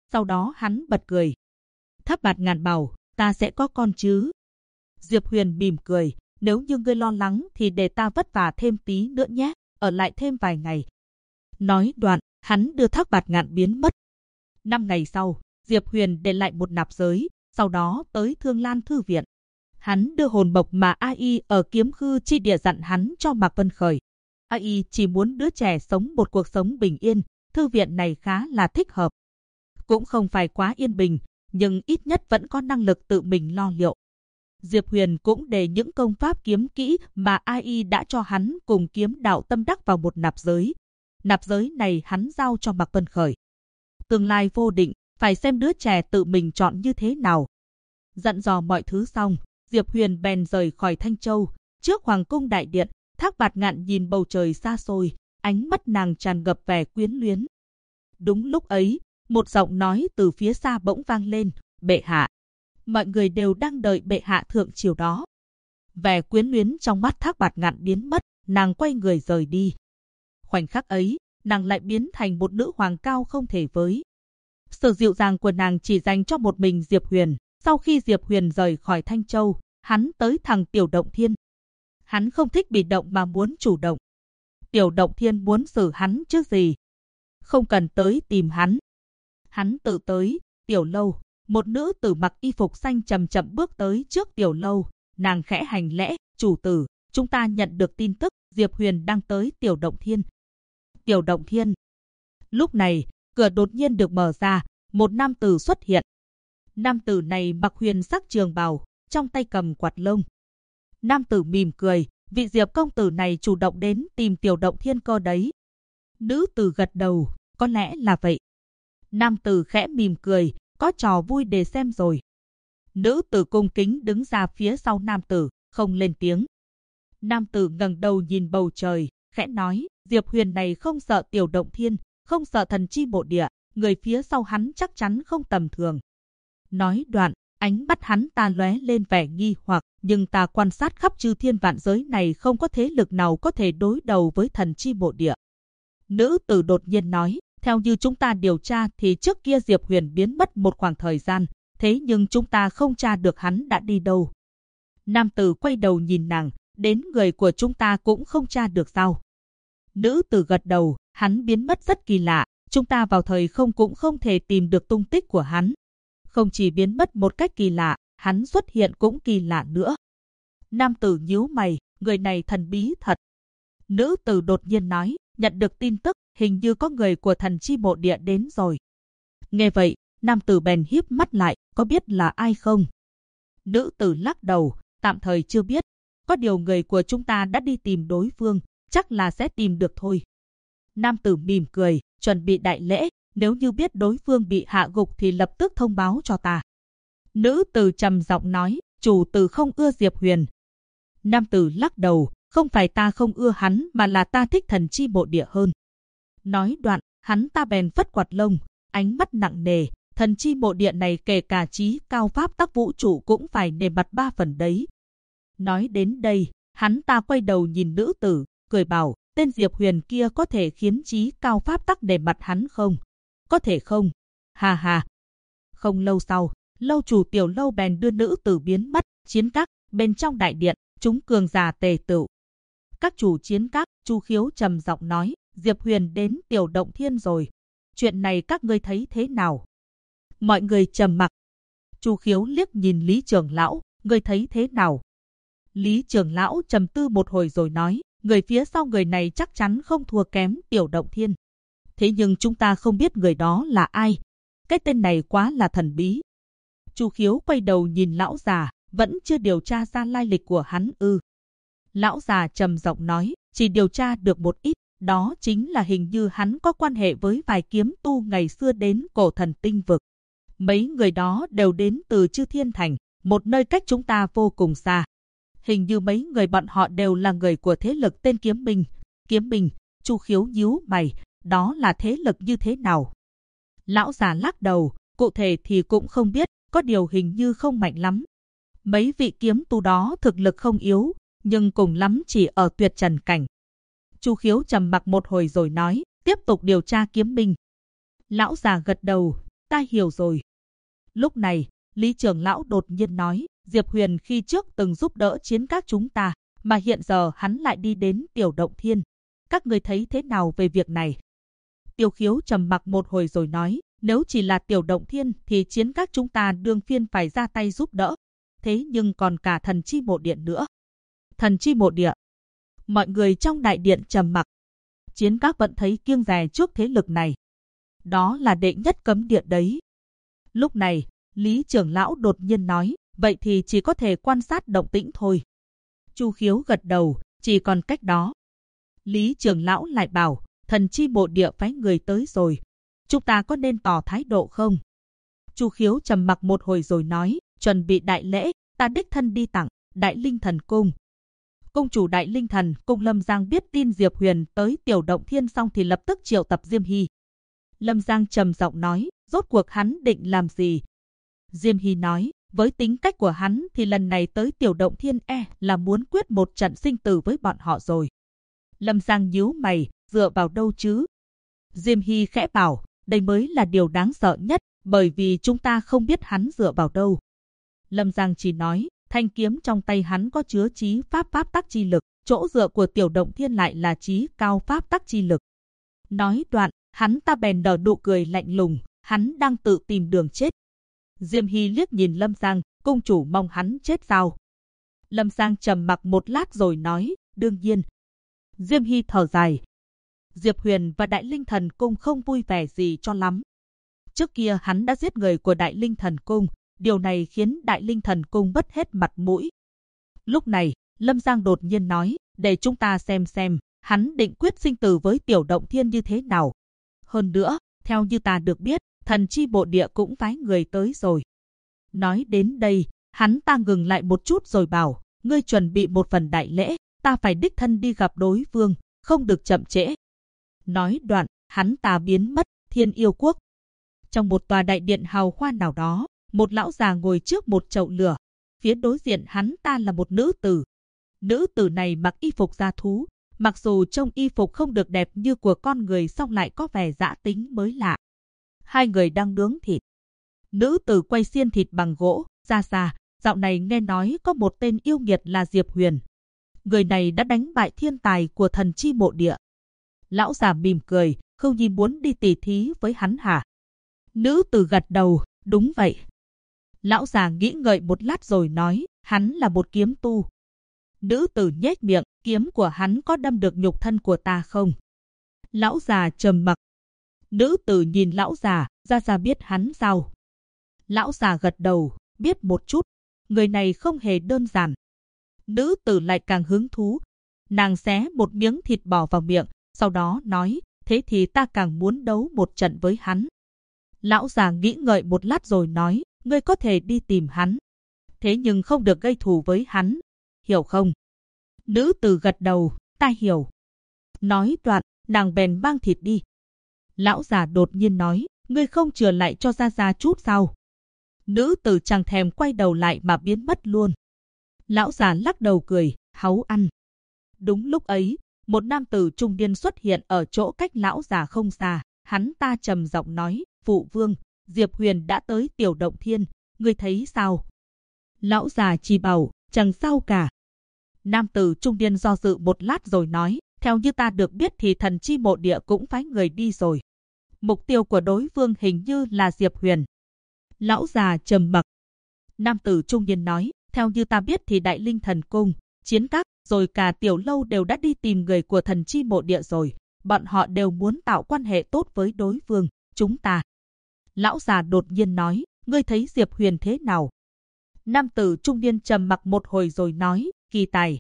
Sau đó hắn bật cười. Tháp Bạt Ngàn bảo, ta sẽ có con chứ? Diệp Huyền mỉm cười, nếu như ngươi lo lắng thì để ta vất vả thêm tí nữa nhé, ở lại thêm vài ngày. Nói đoạn, hắn đưa Thác Bạt Ngạn biến mất. 5 ngày sau, Diệp Huyền để lại một nạp giới, sau đó tới Thương Lan Thư Viện. Hắn đưa hồn mộc mà AI ở Kiếm Khư Chi Địa dặn hắn cho Mạc Vân Khởi. AI chỉ muốn đứa trẻ sống một cuộc sống bình yên, thư viện này khá là thích hợp. Cũng không phải quá yên bình, nhưng ít nhất vẫn có năng lực tự mình lo liệu. Diệp Huyền cũng để những công pháp kiếm kỹ mà AI đã cho hắn cùng kiếm đạo tâm đắc vào một nạp giới. Nạp giới này hắn giao cho Mạc Vân Khởi. Tương lai vô định, phải xem đứa trẻ tự mình chọn như thế nào. Dặn dò mọi thứ xong, Diệp Huyền bèn rời khỏi Thanh Châu. Trước Hoàng cung đại điện, Thác Bạt Ngạn nhìn bầu trời xa xôi, ánh mắt nàng tràn ngập vẻ quyến luyến. Đúng lúc ấy, một giọng nói từ phía xa bỗng vang lên, bệ hạ. Mọi người đều đang đợi bệ hạ thượng triều đó. Vẻ quyến luyến trong mắt Thác Bạt Ngạn biến mất, nàng quay người rời đi. Khoảnh khắc ấy, nàng lại biến thành một nữ hoàng cao không thể với. Sự dịu dàng của nàng chỉ dành cho một mình Diệp Huyền. Sau khi Diệp Huyền rời khỏi Thanh Châu, hắn tới thằng Tiểu Động Thiên. Hắn không thích bị động mà muốn chủ động. Tiểu Động Thiên muốn xử hắn chứ gì. Không cần tới tìm hắn. Hắn tự tới, tiểu lâu. Một nữ tử mặc y phục xanh chậm chậm bước tới trước tiểu lâu. Nàng khẽ hành lễ, chủ tử, chúng ta nhận được tin tức Diệp Huyền đang tới Tiểu Động Thiên. Tiểu Động Thiên. Lúc này, cửa đột nhiên được mở ra, một nam tử xuất hiện. Nam tử này mặc huyền sắc trường bào, trong tay cầm quạt lông. Nam tử mỉm cười, vị Diệp công tử này chủ động đến tìm Tiểu Động Thiên cơ đấy. Nữ tử gật đầu, có lẽ là vậy. Nam tử khẽ mỉm cười, có trò vui để xem rồi. Nữ tử cung kính đứng ra phía sau nam tử, không lên tiếng. Nam tử ngẩng đầu nhìn bầu trời, khẽ nói, Diệp Huyền này không sợ Tiểu Động Thiên, không sợ thần chi bộ địa, người phía sau hắn chắc chắn không tầm thường. Nói đoạn, ánh mắt hắn ta lóe lên vẻ nghi hoặc, nhưng ta quan sát khắp chư thiên vạn giới này không có thế lực nào có thể đối đầu với thần chi bộ địa. Nữ tử đột nhiên nói, theo như chúng ta điều tra thì trước kia Diệp Huyền biến mất một khoảng thời gian, thế nhưng chúng ta không tra được hắn đã đi đâu. Nam tử quay đầu nhìn nàng, đến người của chúng ta cũng không tra được sao? Nữ tử gật đầu, hắn biến mất rất kỳ lạ, chúng ta vào thời không cũng không thể tìm được tung tích của hắn. Không chỉ biến mất một cách kỳ lạ, hắn xuất hiện cũng kỳ lạ nữa. Nam tử nhíu mày, người này thần bí thật. Nữ tử đột nhiên nói, nhận được tin tức, hình như có người của thần chi bộ địa đến rồi. Nghe vậy, nam tử bèn híp mắt lại, có biết là ai không? Nữ tử lắc đầu, tạm thời chưa biết. Có điều người của chúng ta đã đi tìm đối phương, chắc là sẽ tìm được thôi. Nam tử mỉm cười, chuẩn bị đại lễ, nếu như biết đối phương bị hạ gục thì lập tức thông báo cho ta. Nữ tử trầm giọng nói, chủ tử không ưa Diệp Huyền. Nam tử lắc đầu, không phải ta không ưa hắn mà là ta thích thần chi bộ địa hơn. Nói đoạn, hắn ta bèn phất quạt lông, ánh mắt nặng nề, thần chi bộ địa này kể cả trí cao pháp tắc vũ trụ cũng phải nề mặt 3 phần đấy. Nói đến đây, hắn ta quay đầu nhìn nữ tử, cười bảo, tên Diệp Huyền kia có thể khiến trí cao pháp tắc nề mặt hắn không? Có thể không? Hà hà. Không lâu sau, lâu chủ tiểu lâu bèn đưa nữ tử biến mất, chiến các, bên trong đại điện, chúng cường giả tề tựu. Các chủ chiến các, Chu Khiếu trầm giọng nói, Diệp Huyền đến Tiểu Động Thiên rồi. Chuyện này các ngươi thấy thế nào? Mọi người trầm mặc. Chu Khiếu liếc nhìn Lý Trưởng Lão, ngươi thấy thế nào? Lý Trưởng Lão trầm tư một hồi rồi nói, người phía sau người này chắc chắn không thua kém Tiểu Động Thiên. Thế nhưng chúng ta không biết người đó là ai. Cái tên này quá là thần bí. Chu Khiếu quay đầu nhìn lão già, vẫn chưa điều tra ra lai lịch của hắn ư? Lão già trầm giọng nói, chỉ điều tra được một ít, đó chính là hình như hắn có quan hệ với vài kiếm tu ngày xưa đến Cổ Thần Tinh Vực. Mấy người đó đều đến từ Chư Thiên Thành, một nơi cách chúng ta vô cùng xa. Hình như mấy người bọn họ đều là người của thế lực tên Kiếm Minh. Kiếm Minh, Chu Khiếu nhíu mày, đó là thế lực như thế nào? Lão già lắc đầu, cụ thể thì cũng không biết, có điều hình như không mạnh lắm. Mấy vị kiếm tu đó thực lực không yếu, nhưng cùng lắm chỉ ở tuyệt trần cảnh. Chu Khiếu trầm mặc một hồi rồi nói, tiếp tục điều tra Kiếm Minh. Lão già gật đầu, Ta hiểu rồi. Lúc này, Lý trưởng lão đột nhiên nói, Diệp Huyền khi trước từng giúp đỡ chiến các chúng ta, mà hiện giờ hắn lại đi đến Tiểu Động Thiên. Các người thấy thế nào về việc này? Tiêu Khiếu trầm mặc một hồi rồi nói, nếu chỉ là Tiểu Động Thiên thì chiến các chúng ta đương phiên phải ra tay giúp đỡ. Thế nhưng còn cả Thần Chi Mộ Điện nữa. Thần Chi Mộ Điện. Mọi người trong đại điện trầm mặc. Chiến các vẫn thấy kiêng dè trước thế lực này. Đó là đệ nhất cấm điện đấy. Lúc này, Lý trưởng lão đột nhiên nói, vậy thì chỉ có thể quan sát động tĩnh thôi. Chu Khiếu gật đầu, chỉ còn cách đó. Lý trưởng lão lại bảo, Thần Chi Mộ Địa phái người tới rồi. Chúng ta có nên tỏ thái độ không? Chu Khiếu trầm mặc một hồi rồi nói, chuẩn bị đại lễ, ta đích thân đi tặng Đại Linh Thần Cung. Cung chủ Đại Linh Thần Cung Lâm Giang biết tin Diệp Huyền tới Tiểu Động Thiên xong thì lập tức triệu tập Diêm Hy. Lâm Giang trầm giọng nói, rốt cuộc hắn định làm gì? Diêm Hy nói, với tính cách của hắn thì lần này tới Tiểu Động Thiên là muốn quyết một trận sinh tử với bọn họ rồi. Lâm Giang nhíu mày, dựa vào đâu chứ? Diêm Hy khẽ bảo, đây mới là điều đáng sợ nhất, bởi vì chúng ta không biết hắn dựa vào đâu. Lâm Giang chỉ nói, thanh kiếm trong tay hắn có chứa chí pháp tắc chi lực, chỗ dựa của Tiểu Động Thiên lại là chí cao pháp tắc chi lực. Nói đoạn, hắn ta bèn nở nụ cười lạnh lùng, hắn đang tự tìm đường chết. Diêm Hy liếc nhìn Lâm Giang, cung chủ mong hắn chết sao? Lâm Giang trầm mặc một lát rồi nói, đương nhiên. Diêm Hy thở dài. Diệp Huyền và Đại Linh Thần Cung không vui vẻ gì cho lắm. Trước kia hắn đã giết người của Đại Linh Thần Cung, điều này khiến Đại Linh Thần Cung mất hết mặt mũi. Lúc này, Lâm Giang đột nhiên nói, để chúng ta xem, hắn định quyết sinh tử với Tiểu Động Thiên như thế nào. Hơn nữa, theo như ta được biết, Thần Chi Bộ Địa cũng phái người tới rồi. Nói đến đây, hắn ta ngừng lại một chút rồi bảo, ngươi chuẩn bị một phần đại lễ, ta phải đích thân đi gặp đối phương, không được chậm trễ. Nói đoạn, hắn ta biến mất, Thiên Yêu Quốc. Trong một tòa đại điện hào hoa nào đó, một lão già ngồi trước một chậu lửa. Phía đối diện hắn ta là một nữ tử. Nữ tử này mặc y phục da thú, mặc dù trông y phục không được đẹp như của con người song lại có vẻ dã tính mới lạ. Hai người đang nướng thịt. Nữ tử quay xiên thịt bằng gỗ, ra xa, dạo này nghe nói có một tên yêu nghiệt là Diệp Huyền. Người này đã đánh bại thiên tài của Thần Chi Mộ Địa. Lão già mỉm cười, Khâu Nhi muốn đi tỉ thí với hắn hả? Nữ tử gật đầu, đúng vậy. Lão già nghĩ ngợi một lát rồi nói, hắn là một kiếm tu. Nữ tử nhếch miệng, kiếm của hắn có đâm được nhục thân của ta không? Lão già trầm mặc. Nữ tử nhìn lão già, ra biết hắn sao? Lão già gật đầu, biết một chút. Người này không hề đơn giản. Nữ tử lại càng hứng thú. Nàng xé một miếng thịt bò vào miệng, sau đó nói, thế thì ta càng muốn đấu một trận với hắn. Lão già nghĩ ngợi một lát rồi nói, ngươi có thể đi tìm hắn. Thế nhưng không được gây thù với hắn. Hiểu không? Nữ tử gật đầu, ta hiểu. Nói đoạn, nàng bèn mang thịt đi. Lão già đột nhiên nói, ngươi không chừa lại cho ra chút sao? Nữ tử chẳng thèm quay đầu lại mà biến mất luôn. Lão già lắc đầu cười, háu ăn. Đúng lúc ấy, một nam tử trung niên xuất hiện ở chỗ cách lão già không xa. Hắn ta trầm giọng nói, phụ vương, Diệp Huyền đã tới Tiểu Động Thiên, ngươi thấy sao? Lão già chỉ bảo, chẳng sao cả. Nam tử trung niên do dự một lát rồi nói, theo như ta được biết thì Thần Chi Mộ Địa cũng phái người đi rồi. Mục tiêu của đối phương hình như là Diệp Huyền. Lão già trầm mặc. Nam tử trung niên nói, theo như ta biết thì Đại Linh Thần Cung, Chiến Các, rồi cả Tiểu Lâu đều đã đi tìm người của Thần Chi Mộ Địa rồi. Bọn họ đều muốn tạo quan hệ tốt với đối phương, chúng ta. Lão già đột nhiên nói, ngươi thấy Diệp Huyền thế nào? Nam tử trung niên trầm mặc một hồi rồi nói, kỳ tài.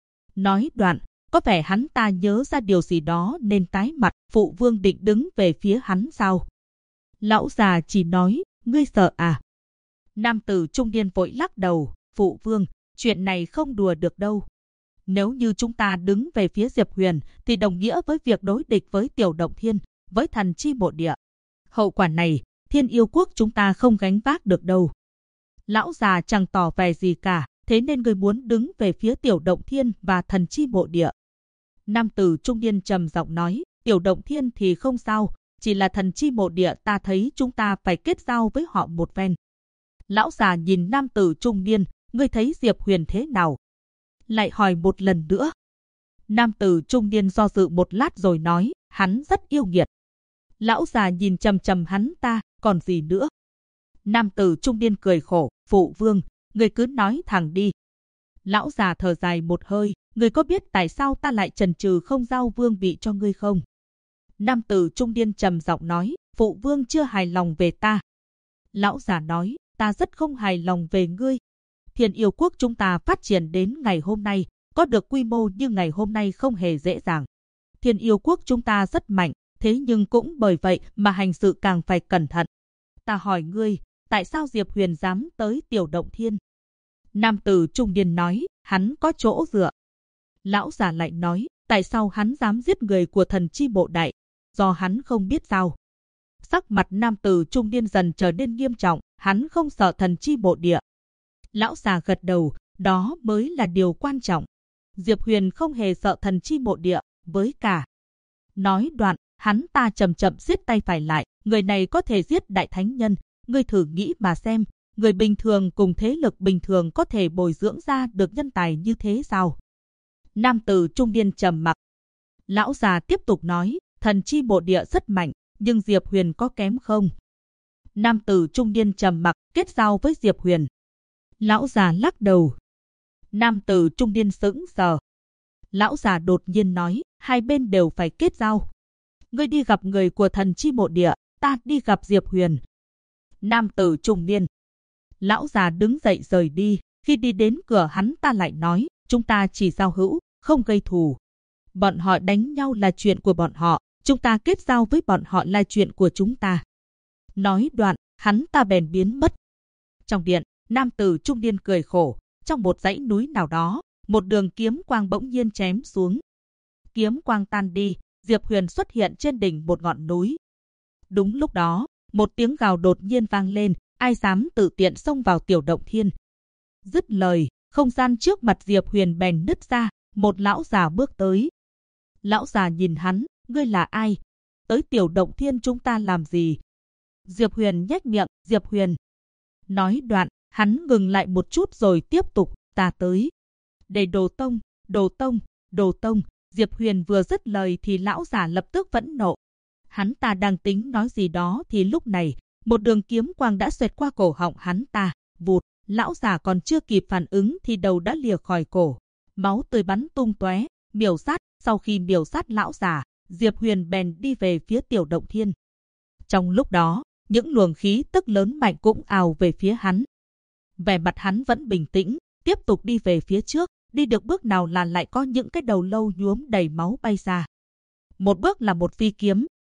Nói đoạn, có vẻ hắn ta nhớ ra điều gì đó nên tái mặt, phụ vương định đứng về phía hắn sao? Lão già chỉ nói, ngươi sợ à? Nam tử trung niên vội lắc đầu, phụ vương, chuyện này không đùa được đâu. Nếu như chúng ta đứng về phía Diệp Huyền thì đồng nghĩa với việc đối địch với Tiểu Động Thiên, với Thần Chi Mộ Địa. Hậu quả này, Thiên Yêu Quốc chúng ta không gánh vác được đâu. Lão già chẳng tỏ vẻ gì cả, thế nên người muốn đứng về phía Tiểu Động Thiên và Thần Chi Mộ Địa. Nam tử trung niên trầm giọng nói, Tiểu Động Thiên thì không sao, chỉ là thần chi mộ địa, ta thấy chúng ta phải kết giao với họ một phen. Lão già nhìn nam tử trung niên, ngươi thấy Diệp Huyền thế nào? Lại hỏi một lần nữa. Nam tử trung niên do dự một lát rồi nói, hắn rất yêu nghiệt. Lão già nhìn chằm chằm hắn ta, còn gì nữa? Nam tử trung niên cười khổ, phụ vương, ngươi cứ nói thẳng đi. Lão già thở dài một hơi, ngươi có biết tại sao ta lại chần chừ không giao vương vị cho ngươi không? Nam tử trung niên trầm giọng nói, phụ vương chưa hài lòng về ta. Lão già nói, ta rất không hài lòng về ngươi. Thiên Yêu Quốc chúng ta phát triển đến ngày hôm nay, có được quy mô như ngày hôm nay không hề dễ dàng. Thiên Yêu Quốc chúng ta rất mạnh, thế nhưng cũng bởi vậy mà hành sự càng phải cẩn thận. Ta hỏi ngươi, tại sao Diệp Huyền dám tới Tiểu Động Thiên? Nam tử trung niên nói, hắn có chỗ dựa. Lão già lại nói, tại sao hắn dám giết người của thần chi bộ đại? Do hắn không biết sao. Sắc mặt nam tử trung niên dần trở nên nghiêm trọng, hắn không sợ thần chi bộ địa. Lão già gật đầu, đó mới là điều quan trọng. Diệp Huyền không hề sợ thần chi bộ địa, với cả. Nói đoạn, hắn ta chậm chậm siết tay phải lại, người này có thể giết đại thánh nhân, ngươi thử nghĩ mà xem, người bình thường cùng thế lực bình thường có thể bồi dưỡng ra được nhân tài như thế sao? Nam tử trung niên trầm mặc. Lão già tiếp tục nói, thần chi bộ địa rất mạnh, nhưng Diệp Huyền có kém không? Nam tử trung niên trầm mặc, kết giao với Diệp Huyền. Lão già lắc đầu. Nam tử trung niên sững sờ. Lão già đột nhiên nói, hai bên đều phải kết giao. Ngươi đi gặp người của thần chi bộ địa, ta đi gặp Diệp Huyền. Nam tử trung niên. Lão già đứng dậy rời đi, khi đi đến cửa hắn ta lại nói, chúng ta chỉ giao hữu, không gây thù. Bọn họ đánh nhau là chuyện của bọn họ, chúng ta kết giao với bọn họ là chuyện của chúng ta. Nói đoạn, hắn ta bèn biến mất. Trong điện, nam tử trung niên cười khổ, trong một dãy núi nào đó, một đường kiếm quang bỗng nhiên chém xuống. Kiếm quang tan đi, Diệp Huyền xuất hiện trên đỉnh một ngọn núi. Đúng lúc đó, một tiếng gào đột nhiên vang lên, ai dám tự tiện xông vào Tiểu Động Thiên. Dứt lời, không gian trước mặt Diệp Huyền bèn nứt ra, một lão già bước tới. Lão già nhìn hắn, ngươi là ai? Tới Tiểu Động Thiên chúng ta làm gì? Diệp Huyền nhếch miệng, Diệp Huyền. Nói đoạn, hắn ngừng lại một chút rồi tiếp tục, ta tới. Để đồ tông, đồ tông, đồ tông. Diệp Huyền vừa dứt lời thì lão già lập tức phẫn nộ. Hắn ta đang tính nói gì đó thì lúc này, một đường kiếm quang đã xoẹt qua cổ họng hắn ta, vụt. Lão già còn chưa kịp phản ứng thì đầu đã lìa khỏi cổ. Máu tươi bắn tung tóe, miểu sát. Sau khi miểu sát lão già, Diệp Huyền bèn đi về phía Tiểu Động Thiên. Trong lúc đó, những luồng khí tức lớn mạnh cũng ào về phía hắn. Vẻ mặt hắn vẫn bình tĩnh, tiếp tục đi về phía trước, đi được bước nào là lại có những cái đầu lâu nhuốm đầy máu bay ra. Một bước là một phi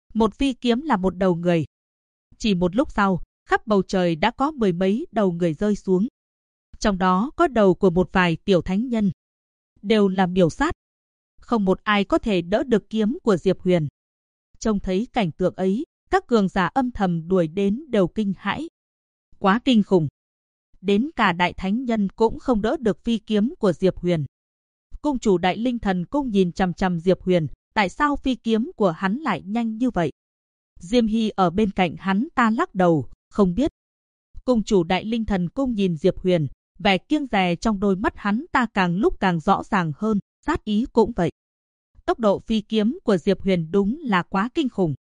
kiếm là một đầu người. Chỉ một lúc sau, khắp bầu trời đã có mười mấy đầu người rơi xuống. Trong đó có đầu của một vài tiểu thánh nhân. Đều là miểu sát. Không một ai có thể đỡ được kiếm của Diệp Huyền. Trông thấy cảnh tượng ấy, các cường giả âm thầm đuổi đến đều kinh hãi. Quá kinh khủng. Đến cả đại thánh nhân cũng không đỡ được phi kiếm của Diệp Huyền. Cung chủ Đại Linh Thần Cung nhìn chằm chằm Diệp Huyền, tại sao phi kiếm của hắn lại nhanh như vậy? Diêm Hy ở bên cạnh hắn ta lắc đầu, không biết. Cung chủ Đại Linh Thần Cung nhìn Diệp Huyền, vẻ kiêng dè trong đôi mắt hắn ta càng lúc càng rõ ràng hơn, sát ý cũng vậy. Tốc độ phi kiếm của Diệp Huyền đúng là quá kinh khủng.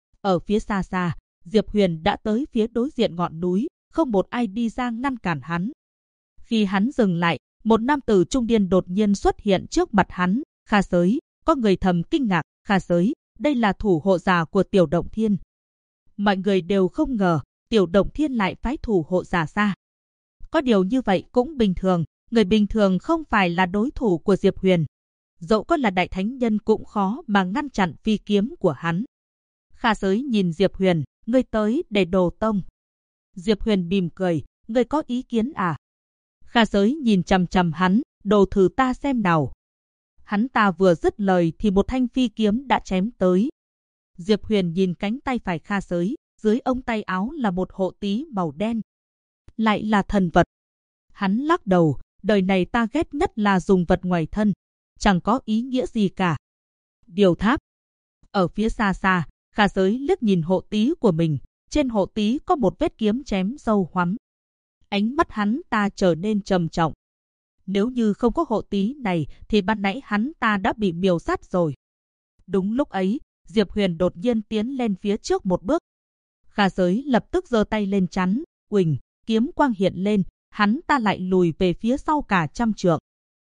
Ở phía xa xa, Diệp Huyền đã tới phía đối diện ngọn núi, không một ai đi ra ngăn cản hắn. Khi hắn dừng lại, một nam tử trung niên đột nhiên xuất hiện trước mặt hắn, Kha Sới. Có người thầm kinh ngạc, Kha Sới, đây là thủ hộ giả của Tiểu Động Thiên. Mọi người đều không ngờ, Tiểu Động Thiên lại phái thủ hộ giả ra. Có điều như vậy cũng bình thường, người bình thường không phải là đối thủ của Diệp Huyền. Dẫu có là đại thánh nhân cũng khó mà ngăn chặn phi kiếm của hắn. Kha Sới nhìn Diệp Huyền, ngươi tới để đồ tông. Diệp Huyền mỉm cười, ngươi có ý kiến à? Kha Sới nhìn chằm chằm hắn, đồ thử ta xem nào. Hắn ta vừa dứt lời thì một thanh phi kiếm đã chém tới. Diệp Huyền nhìn cánh tay phải Kha Sới, dưới ống tay áo là một hộ tí màu đen. Lại là thần vật. Hắn lắc đầu, đời này ta ghét nhất là dùng vật ngoài thân, chẳng có ý nghĩa gì cả. Điều tháp. Ở phía xa xa, Kha Giới liếc nhìn hộ tí của mình, trên hộ tí có một vết kiếm chém sâu hoắm. Ánh mắt hắn ta trở nên trầm trọng. Nếu như không có hộ tí này thì ban nãy hắn ta đã bị miểu sát rồi. Đúng lúc ấy, Diệp Huyền đột nhiên tiến lên phía trước một bước. Kha Giới lập tức giơ tay lên chắn, uỳnh, kiếm quang hiện lên, hắn ta lại lùi về phía sau cả trăm trượng.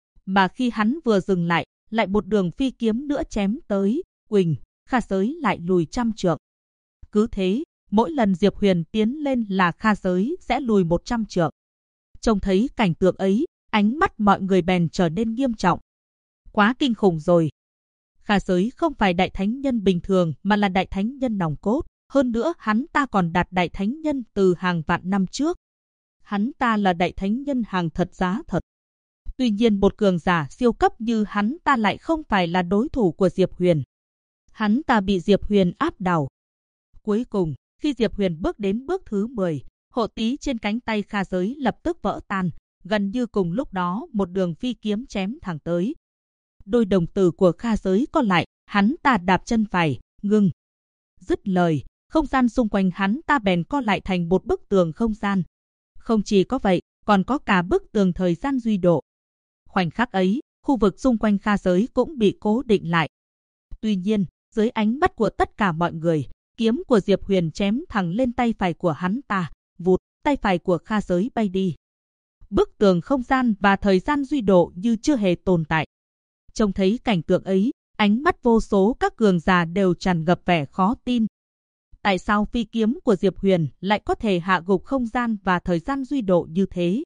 Mà khi hắn vừa dừng lại một đường phi kiếm nữa chém tới, uỳnh, Kha Giới lại lùi trăm trượng. Cứ thế, mỗi lần Diệp Huyền tiến lên là Kha Giới sẽ lùi 100 trượng. Trông thấy cảnh tượng ấy, ánh mắt mọi người bèn trở nên nghiêm trọng. Quá kinh khủng rồi. Kha Giới không phải đại thánh nhân bình thường mà là đại thánh nhân nòng cốt. Hơn nữa hắn ta còn đạt đại thánh nhân từ hàng vạn năm trước. Hắn ta là đại thánh nhân hàng thật giá thật. Tuy nhiên một cường giả siêu cấp như hắn ta lại không phải là đối thủ của Diệp Huyền. Hắn ta bị Diệp Huyền áp đảo. Cuối cùng, khi Diệp Huyền bước đến bước thứ 10, hộ tí trên cánh tay Kha Giới lập tức vỡ tan. Gần như cùng lúc đó một đường phi kiếm chém thẳng tới. Đôi đồng tử của Kha Giới co lại, hắn ta đạp chân phải, ngưng. Dứt lời, không gian xung quanh hắn ta bèn co lại thành một bức tường không gian. Không chỉ có vậy, còn có cả bức tường thời gian duy độ. Khoảnh khắc ấy, khu vực xung quanh Kha Giới cũng bị cố định lại. Tuy nhiên, dưới ánh mắt của tất cả mọi người, kiếm của Diệp Huyền chém thẳng lên tay phải của hắn ta, vụt, tay phải của Kha Giới bay đi. Bức tường không gian và thời gian duy độ như chưa hề tồn tại. Trông thấy cảnh tượng ấy, ánh mắt vô số các cường giả đều tràn ngập vẻ khó tin. Tại sao phi kiếm của Diệp Huyền lại có thể hạ gục không gian và thời gian duy độ như thế?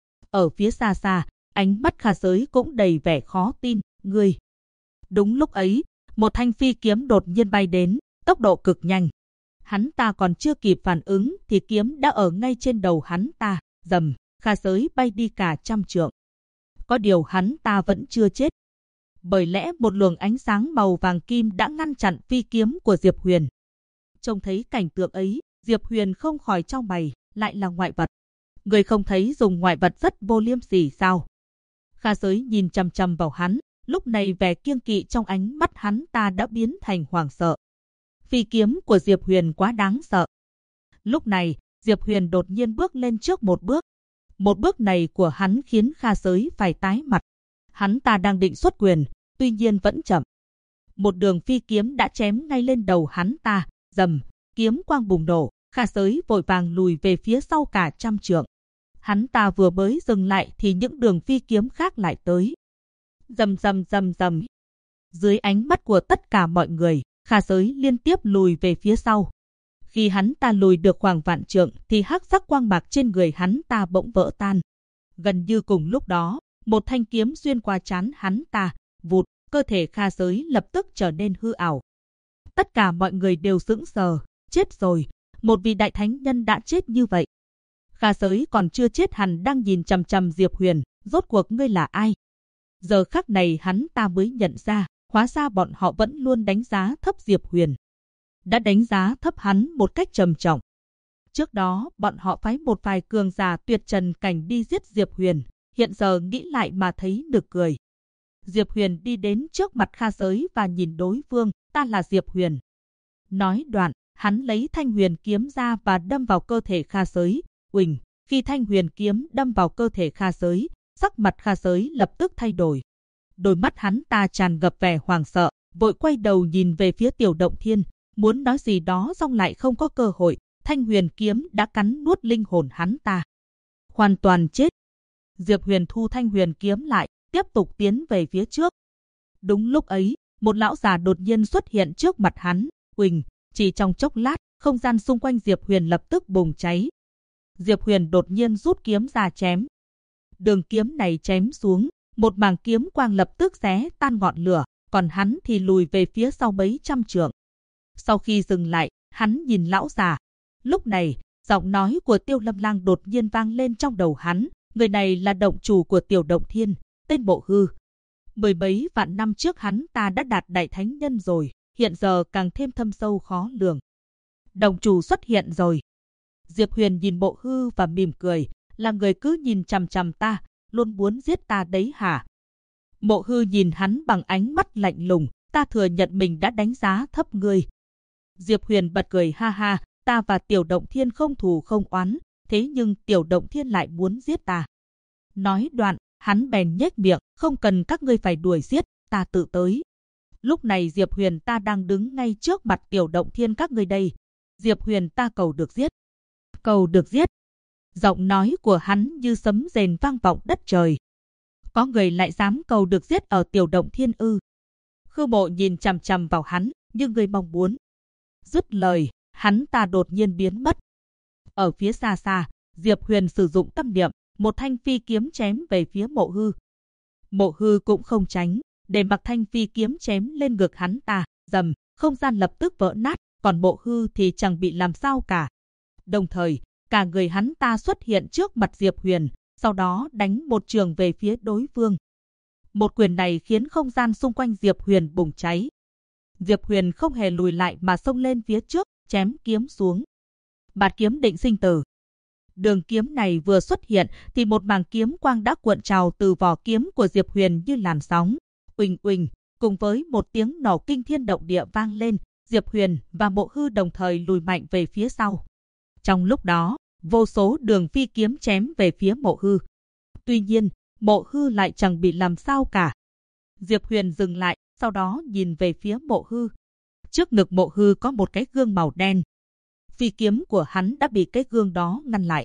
Ở phía xa xa, ánh mắt Kha Giới cũng đầy vẻ khó tin, ngươi. Đúng lúc ấy, một thanh phi kiếm đột nhiên bay đến, tốc độ cực nhanh. Hắn ta còn chưa kịp phản ứng thì kiếm đã ở ngay trên đầu hắn ta, rầm, Kha Giới bay đi cả trăm trượng. Có điều hắn ta vẫn chưa chết. Bởi lẽ một luồng ánh sáng màu vàng kim đã ngăn chặn phi kiếm của Diệp Huyền. Trông thấy cảnh tượng ấy, Diệp Huyền không khỏi chau mày, lại là ngoại vật. Người không thấy dùng ngoại vật rất vô liêm sỉ sao? Kha Giới nhìn chằm chằm vào hắn, lúc này vẻ kiêng kỵ trong ánh mắt hắn ta đã biến thành hoảng sợ. Phi kiếm của Diệp Huyền quá đáng sợ. Lúc này, Diệp Huyền đột nhiên bước lên trước một bước. Một bước này của hắn khiến Kha Giới phải tái mặt. Hắn ta đang định xuất quyền, tuy nhiên vẫn chậm. Một đường phi kiếm đã chém ngay lên đầu hắn ta, rầm, kiếm quang bùng nổ, Kha Giới vội vàng lùi về phía sau cả trăm trượng. Hắn ta vừa mới dừng lại thì những đường phi kiếm khác lại tới. Rầm rầm rầm rầm. Dưới ánh mắt của tất cả mọi người, Kha Giới liên tiếp lùi về phía sau. Khi hắn ta lùi được khoảng vạn trượng thì hắc sắc quang mạc trên người hắn ta bỗng vỡ tan. Gần như cùng lúc đó, một thanh kiếm xuyên qua trán hắn ta, vụt, cơ thể Kha Giới lập tức trở nên hư ảo. Tất cả mọi người đều sững sờ, chết rồi, một vị đại thánh nhân đã chết như vậy. Kha Giới còn chưa chết hẳn đang nhìn chằm chằm Diệp Huyền, rốt cuộc ngươi là ai? Giờ khắc này hắn ta mới nhận ra, hóa ra bọn họ vẫn luôn đánh giá thấp Diệp Huyền. Đã đánh giá thấp hắn một cách trầm trọng. Trước đó, bọn họ phái một vài cường giả tuyệt trần cảnh đi giết Diệp Huyền, hiện giờ nghĩ lại mà thấy nực cười. Diệp Huyền đi đến trước mặt Kha Giới và nhìn đối phương, ta là Diệp Huyền. Nói đoạn, hắn lấy thanh huyền kiếm ra và đâm vào cơ thể Kha Giới. Uỳnh, khi thanh huyền kiếm đâm vào cơ thể Kha Giới, sắc mặt Kha Giới lập tức thay đổi. Đôi mắt hắn ta tràn ngập vẻ hoảng sợ, vội quay đầu nhìn về phía Tiểu Động Thiên, muốn nói gì đó song lại không có cơ hội, thanh huyền kiếm đã cắn nuốt linh hồn hắn ta. Hoàn toàn chết. Diệp Huyền thu thanh huyền kiếm lại, tiếp tục tiến về phía trước. Đúng lúc ấy, một lão già đột nhiên xuất hiện trước mặt hắn, uỳnh, chỉ trong chốc lát, không gian xung quanh Diệp Huyền lập tức bùng cháy. Diệp Huyền đột nhiên rút kiếm ra chém. Đường kiếm này chém xuống, một mảng kiếm quang lập tức xé tan ngọn lửa, còn hắn thì lùi về phía sau mấy trăm trượng. Sau khi dừng lại, hắn nhìn lão già. Lúc này, giọng nói của Tiêu Lâm Lang đột nhiên vang lên trong đầu hắn, người này là động chủ của Tiểu Động Thiên, tên Bộ Hư. Mười mấy vạn năm trước hắn ta đã đạt đại thánh nhân rồi, hiện giờ càng thêm thâm sâu khó lường. Động chủ xuất hiện rồi. Diệp Huyền nhìn Bộ Hư và mỉm cười, là người cứ nhìn chằm chằm ta, luôn muốn giết ta đấy hả? Bộ Hư nhìn hắn bằng ánh mắt lạnh lùng, ta thừa nhận mình đã đánh giá thấp ngươi. Diệp Huyền bật cười ha ha, ta và Tiểu Động Thiên không thù không oán, thế nhưng Tiểu Động Thiên lại muốn giết ta. Nói đoạn, hắn bèn nhếch miệng, không cần các ngươi phải đuổi giết, ta tự tới. Lúc này Diệp Huyền ta đang đứng ngay trước mặt Tiểu Động Thiên các ngươi đây. Diệp Huyền ta cầu được giết. Cầu được giết. Giọng nói của hắn như sấm rền vang vọng đất trời. Có người lại dám cầu được giết ở Tiểu Động Thiên ư? Khư Mộ nhìn chằm chằm vào hắn, như người mong muốn. Dứt lời, hắn ta đột nhiên biến mất. Ở phía xa xa, Diệp Huyền sử dụng tâm niệm, một thanh phi kiếm chém về phía Mộ Hư. Mộ Hư cũng không tránh, để mặc thanh phi kiếm chém lên ngực hắn ta, rầm, không gian lập tức vỡ nát, còn Mộ Hư thì chẳng bị làm sao cả. Đồng thời, cả người hắn ta xuất hiện trước mặt Diệp Huyền, sau đó đánh một trường về phía đối phương. Một quyền này khiến không gian xung quanh Diệp Huyền bùng cháy. Diệp Huyền không hề lùi lại mà xông lên phía trước, chém kiếm xuống. Bạt kiếm định sinh tử. Đường kiếm này vừa xuất hiện thì một màng kiếm quang đã cuộn trào từ vỏ kiếm của Diệp Huyền như làn sóng. Uỳnh uỳnh, cùng với một tiếng nổ kinh thiên động địa vang lên, Diệp Huyền và Mộ Hư đồng thời lùi mạnh về phía sau. Trong lúc đó, vô số đường phi kiếm chém về phía Mộ Hư. Tuy nhiên, Mộ Hư lại chẳng bị làm sao cả. Diệp Huyền dừng lại, sau đó nhìn về phía Mộ Hư. Trước ngực Mộ Hư có một cái gương màu đen. Phi kiếm của hắn đã bị cái gương đó ngăn lại.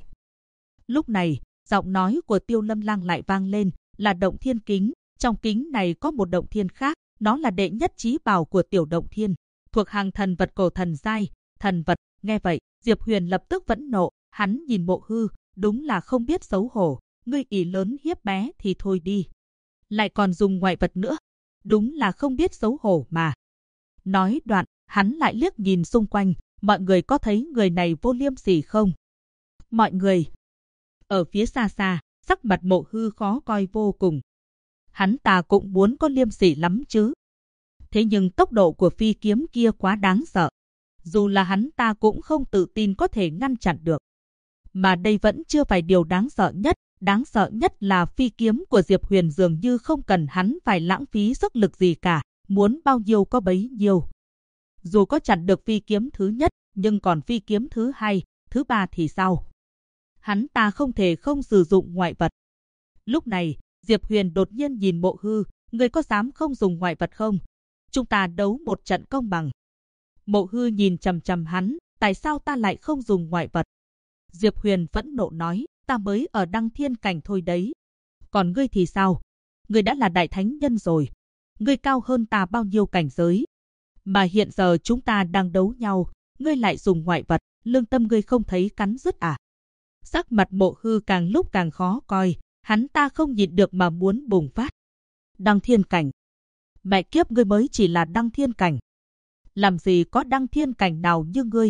Lúc này, giọng nói của Tiêu Lâm Lang lại vang lên, là Động Thiên Kính. Trong kính này có một động thiên khác, nó là đệ nhất chí bảo của Tiểu Động Thiên, thuộc hàng thần vật cổ thần giai, thần vật. Nghe vậy, Diệp Huyền lập tức vẫn nộ, hắn nhìn Mộ Hư, đúng là không biết xấu hổ, ngươi ỷ lớn hiếp bé thì thôi đi. Lại còn dùng ngoại vật nữa, đúng là không biết xấu hổ mà. Nói đoạn, hắn lại liếc nhìn xung quanh, mọi người có thấy người này vô liêm sỉ không? Mọi người. Ở phía xa xa, sắc mặt Mộ Hư khó coi vô cùng. Hắn ta cũng muốn có liêm sỉ lắm chứ. Thế nhưng tốc độ của phi kiếm kia quá đáng sợ. Dù là hắn ta cũng không tự tin có thể ngăn chặn được. Mà đây vẫn chưa phải điều đáng sợ nhất. Đáng sợ nhất là phi kiếm của Diệp Huyền dường như không cần hắn phải lãng phí sức lực gì cả. Muốn bao nhiêu có bấy nhiêu. Dù có chặn được phi kiếm thứ nhất, nhưng còn phi kiếm thứ hai, thứ ba thì sao? Hắn ta không thể không sử dụng ngoại vật. Lúc này, Diệp Huyền đột nhiên nhìn Mộ Hư, ngươi có dám không dùng ngoại vật không? Chúng ta đấu một trận công bằng. Mộ Hư nhìn chằm chằm hắn, tại sao ta lại không dùng ngoại vật? Diệp Huyền phẫn nộ nói, ta mới ở đăng thiên cảnh thôi đấy. Còn ngươi thì sao? Ngươi đã là đại thánh nhân rồi. Ngươi cao hơn ta bao nhiêu cảnh giới? Mà hiện giờ chúng ta đang đấu nhau, ngươi lại dùng ngoại vật, lương tâm ngươi không thấy cắn rứt à? Sắc mặt Mộ Hư càng lúc càng khó coi, hắn ta không nhịn được mà muốn bùng phát. Đăng thiên cảnh. Mẹ kiếp, ngươi mới chỉ là đăng thiên cảnh. Làm gì có đăng thiên cảnh nào như ngươi?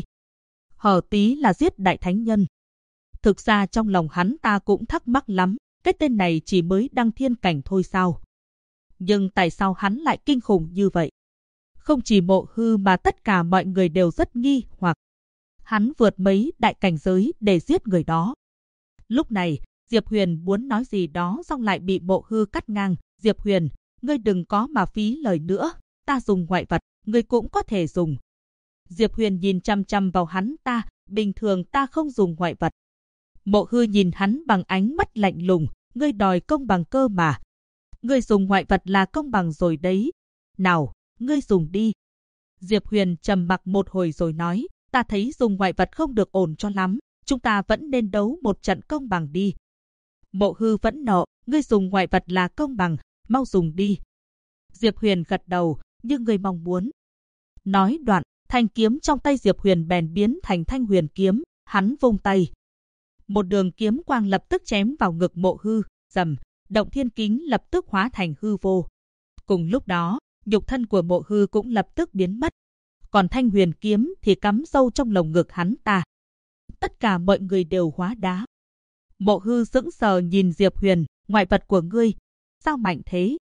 Hở tí là giết đại thánh nhân. Thực ra trong lòng hắn ta cũng thắc mắc lắm, cái tên này chỉ mới đăng thiên cảnh thôi sao? Nhưng tại sao hắn lại kinh khủng như vậy? Không chỉ Mộ Hư mà tất cả mọi người đều rất nghi hoặc. Hắn vượt mấy đại cảnh giới để giết người đó. Lúc này, Diệp Huyền muốn nói gì đó xong lại bị Mộ Hư cắt ngang. Diệp Huyền, ngươi đừng có mà phí lời nữa, ta dùng ngoại vật, ngươi cũng có thể dùng. Diệp Huyền nhìn chăm chăm vào hắn ta, bình thường ta không dùng ngoại vật. Mộ Hư nhìn hắn bằng ánh mắt lạnh lùng, ngươi đòi công bằng cơ mà. Ngươi dùng ngoại vật là công bằng rồi đấy. Nào, ngươi dùng đi. Diệp Huyền trầm mặc một hồi rồi nói, ta thấy dùng ngoại vật không được ổn cho lắm, chúng ta vẫn nên đấu một trận công bằng đi. Mộ Hư vẫn nộ, ngươi dùng ngoại vật là công bằng, mau dùng đi. Diệp Huyền gật đầu, như ngươi mong muốn. Nói đoạn, thanh kiếm trong tay Diệp Huyền bèn biến thành thanh huyền kiếm, hắn vung tay. Một đường kiếm quang lập tức chém vào ngực Mộ Hư, rầm, Động Thiên Kính lập tức hóa thành hư vô. Cùng lúc đó, nhục thân của Mộ Hư cũng lập tức biến mất. Còn thanh huyền kiếm thì cắm sâu trong lồng ngực hắn ta. Tất cả mọi người đều hóa đá. Mộ Hư sững sờ nhìn Diệp Huyền, ngoại vật của ngươi, sao mạnh thế?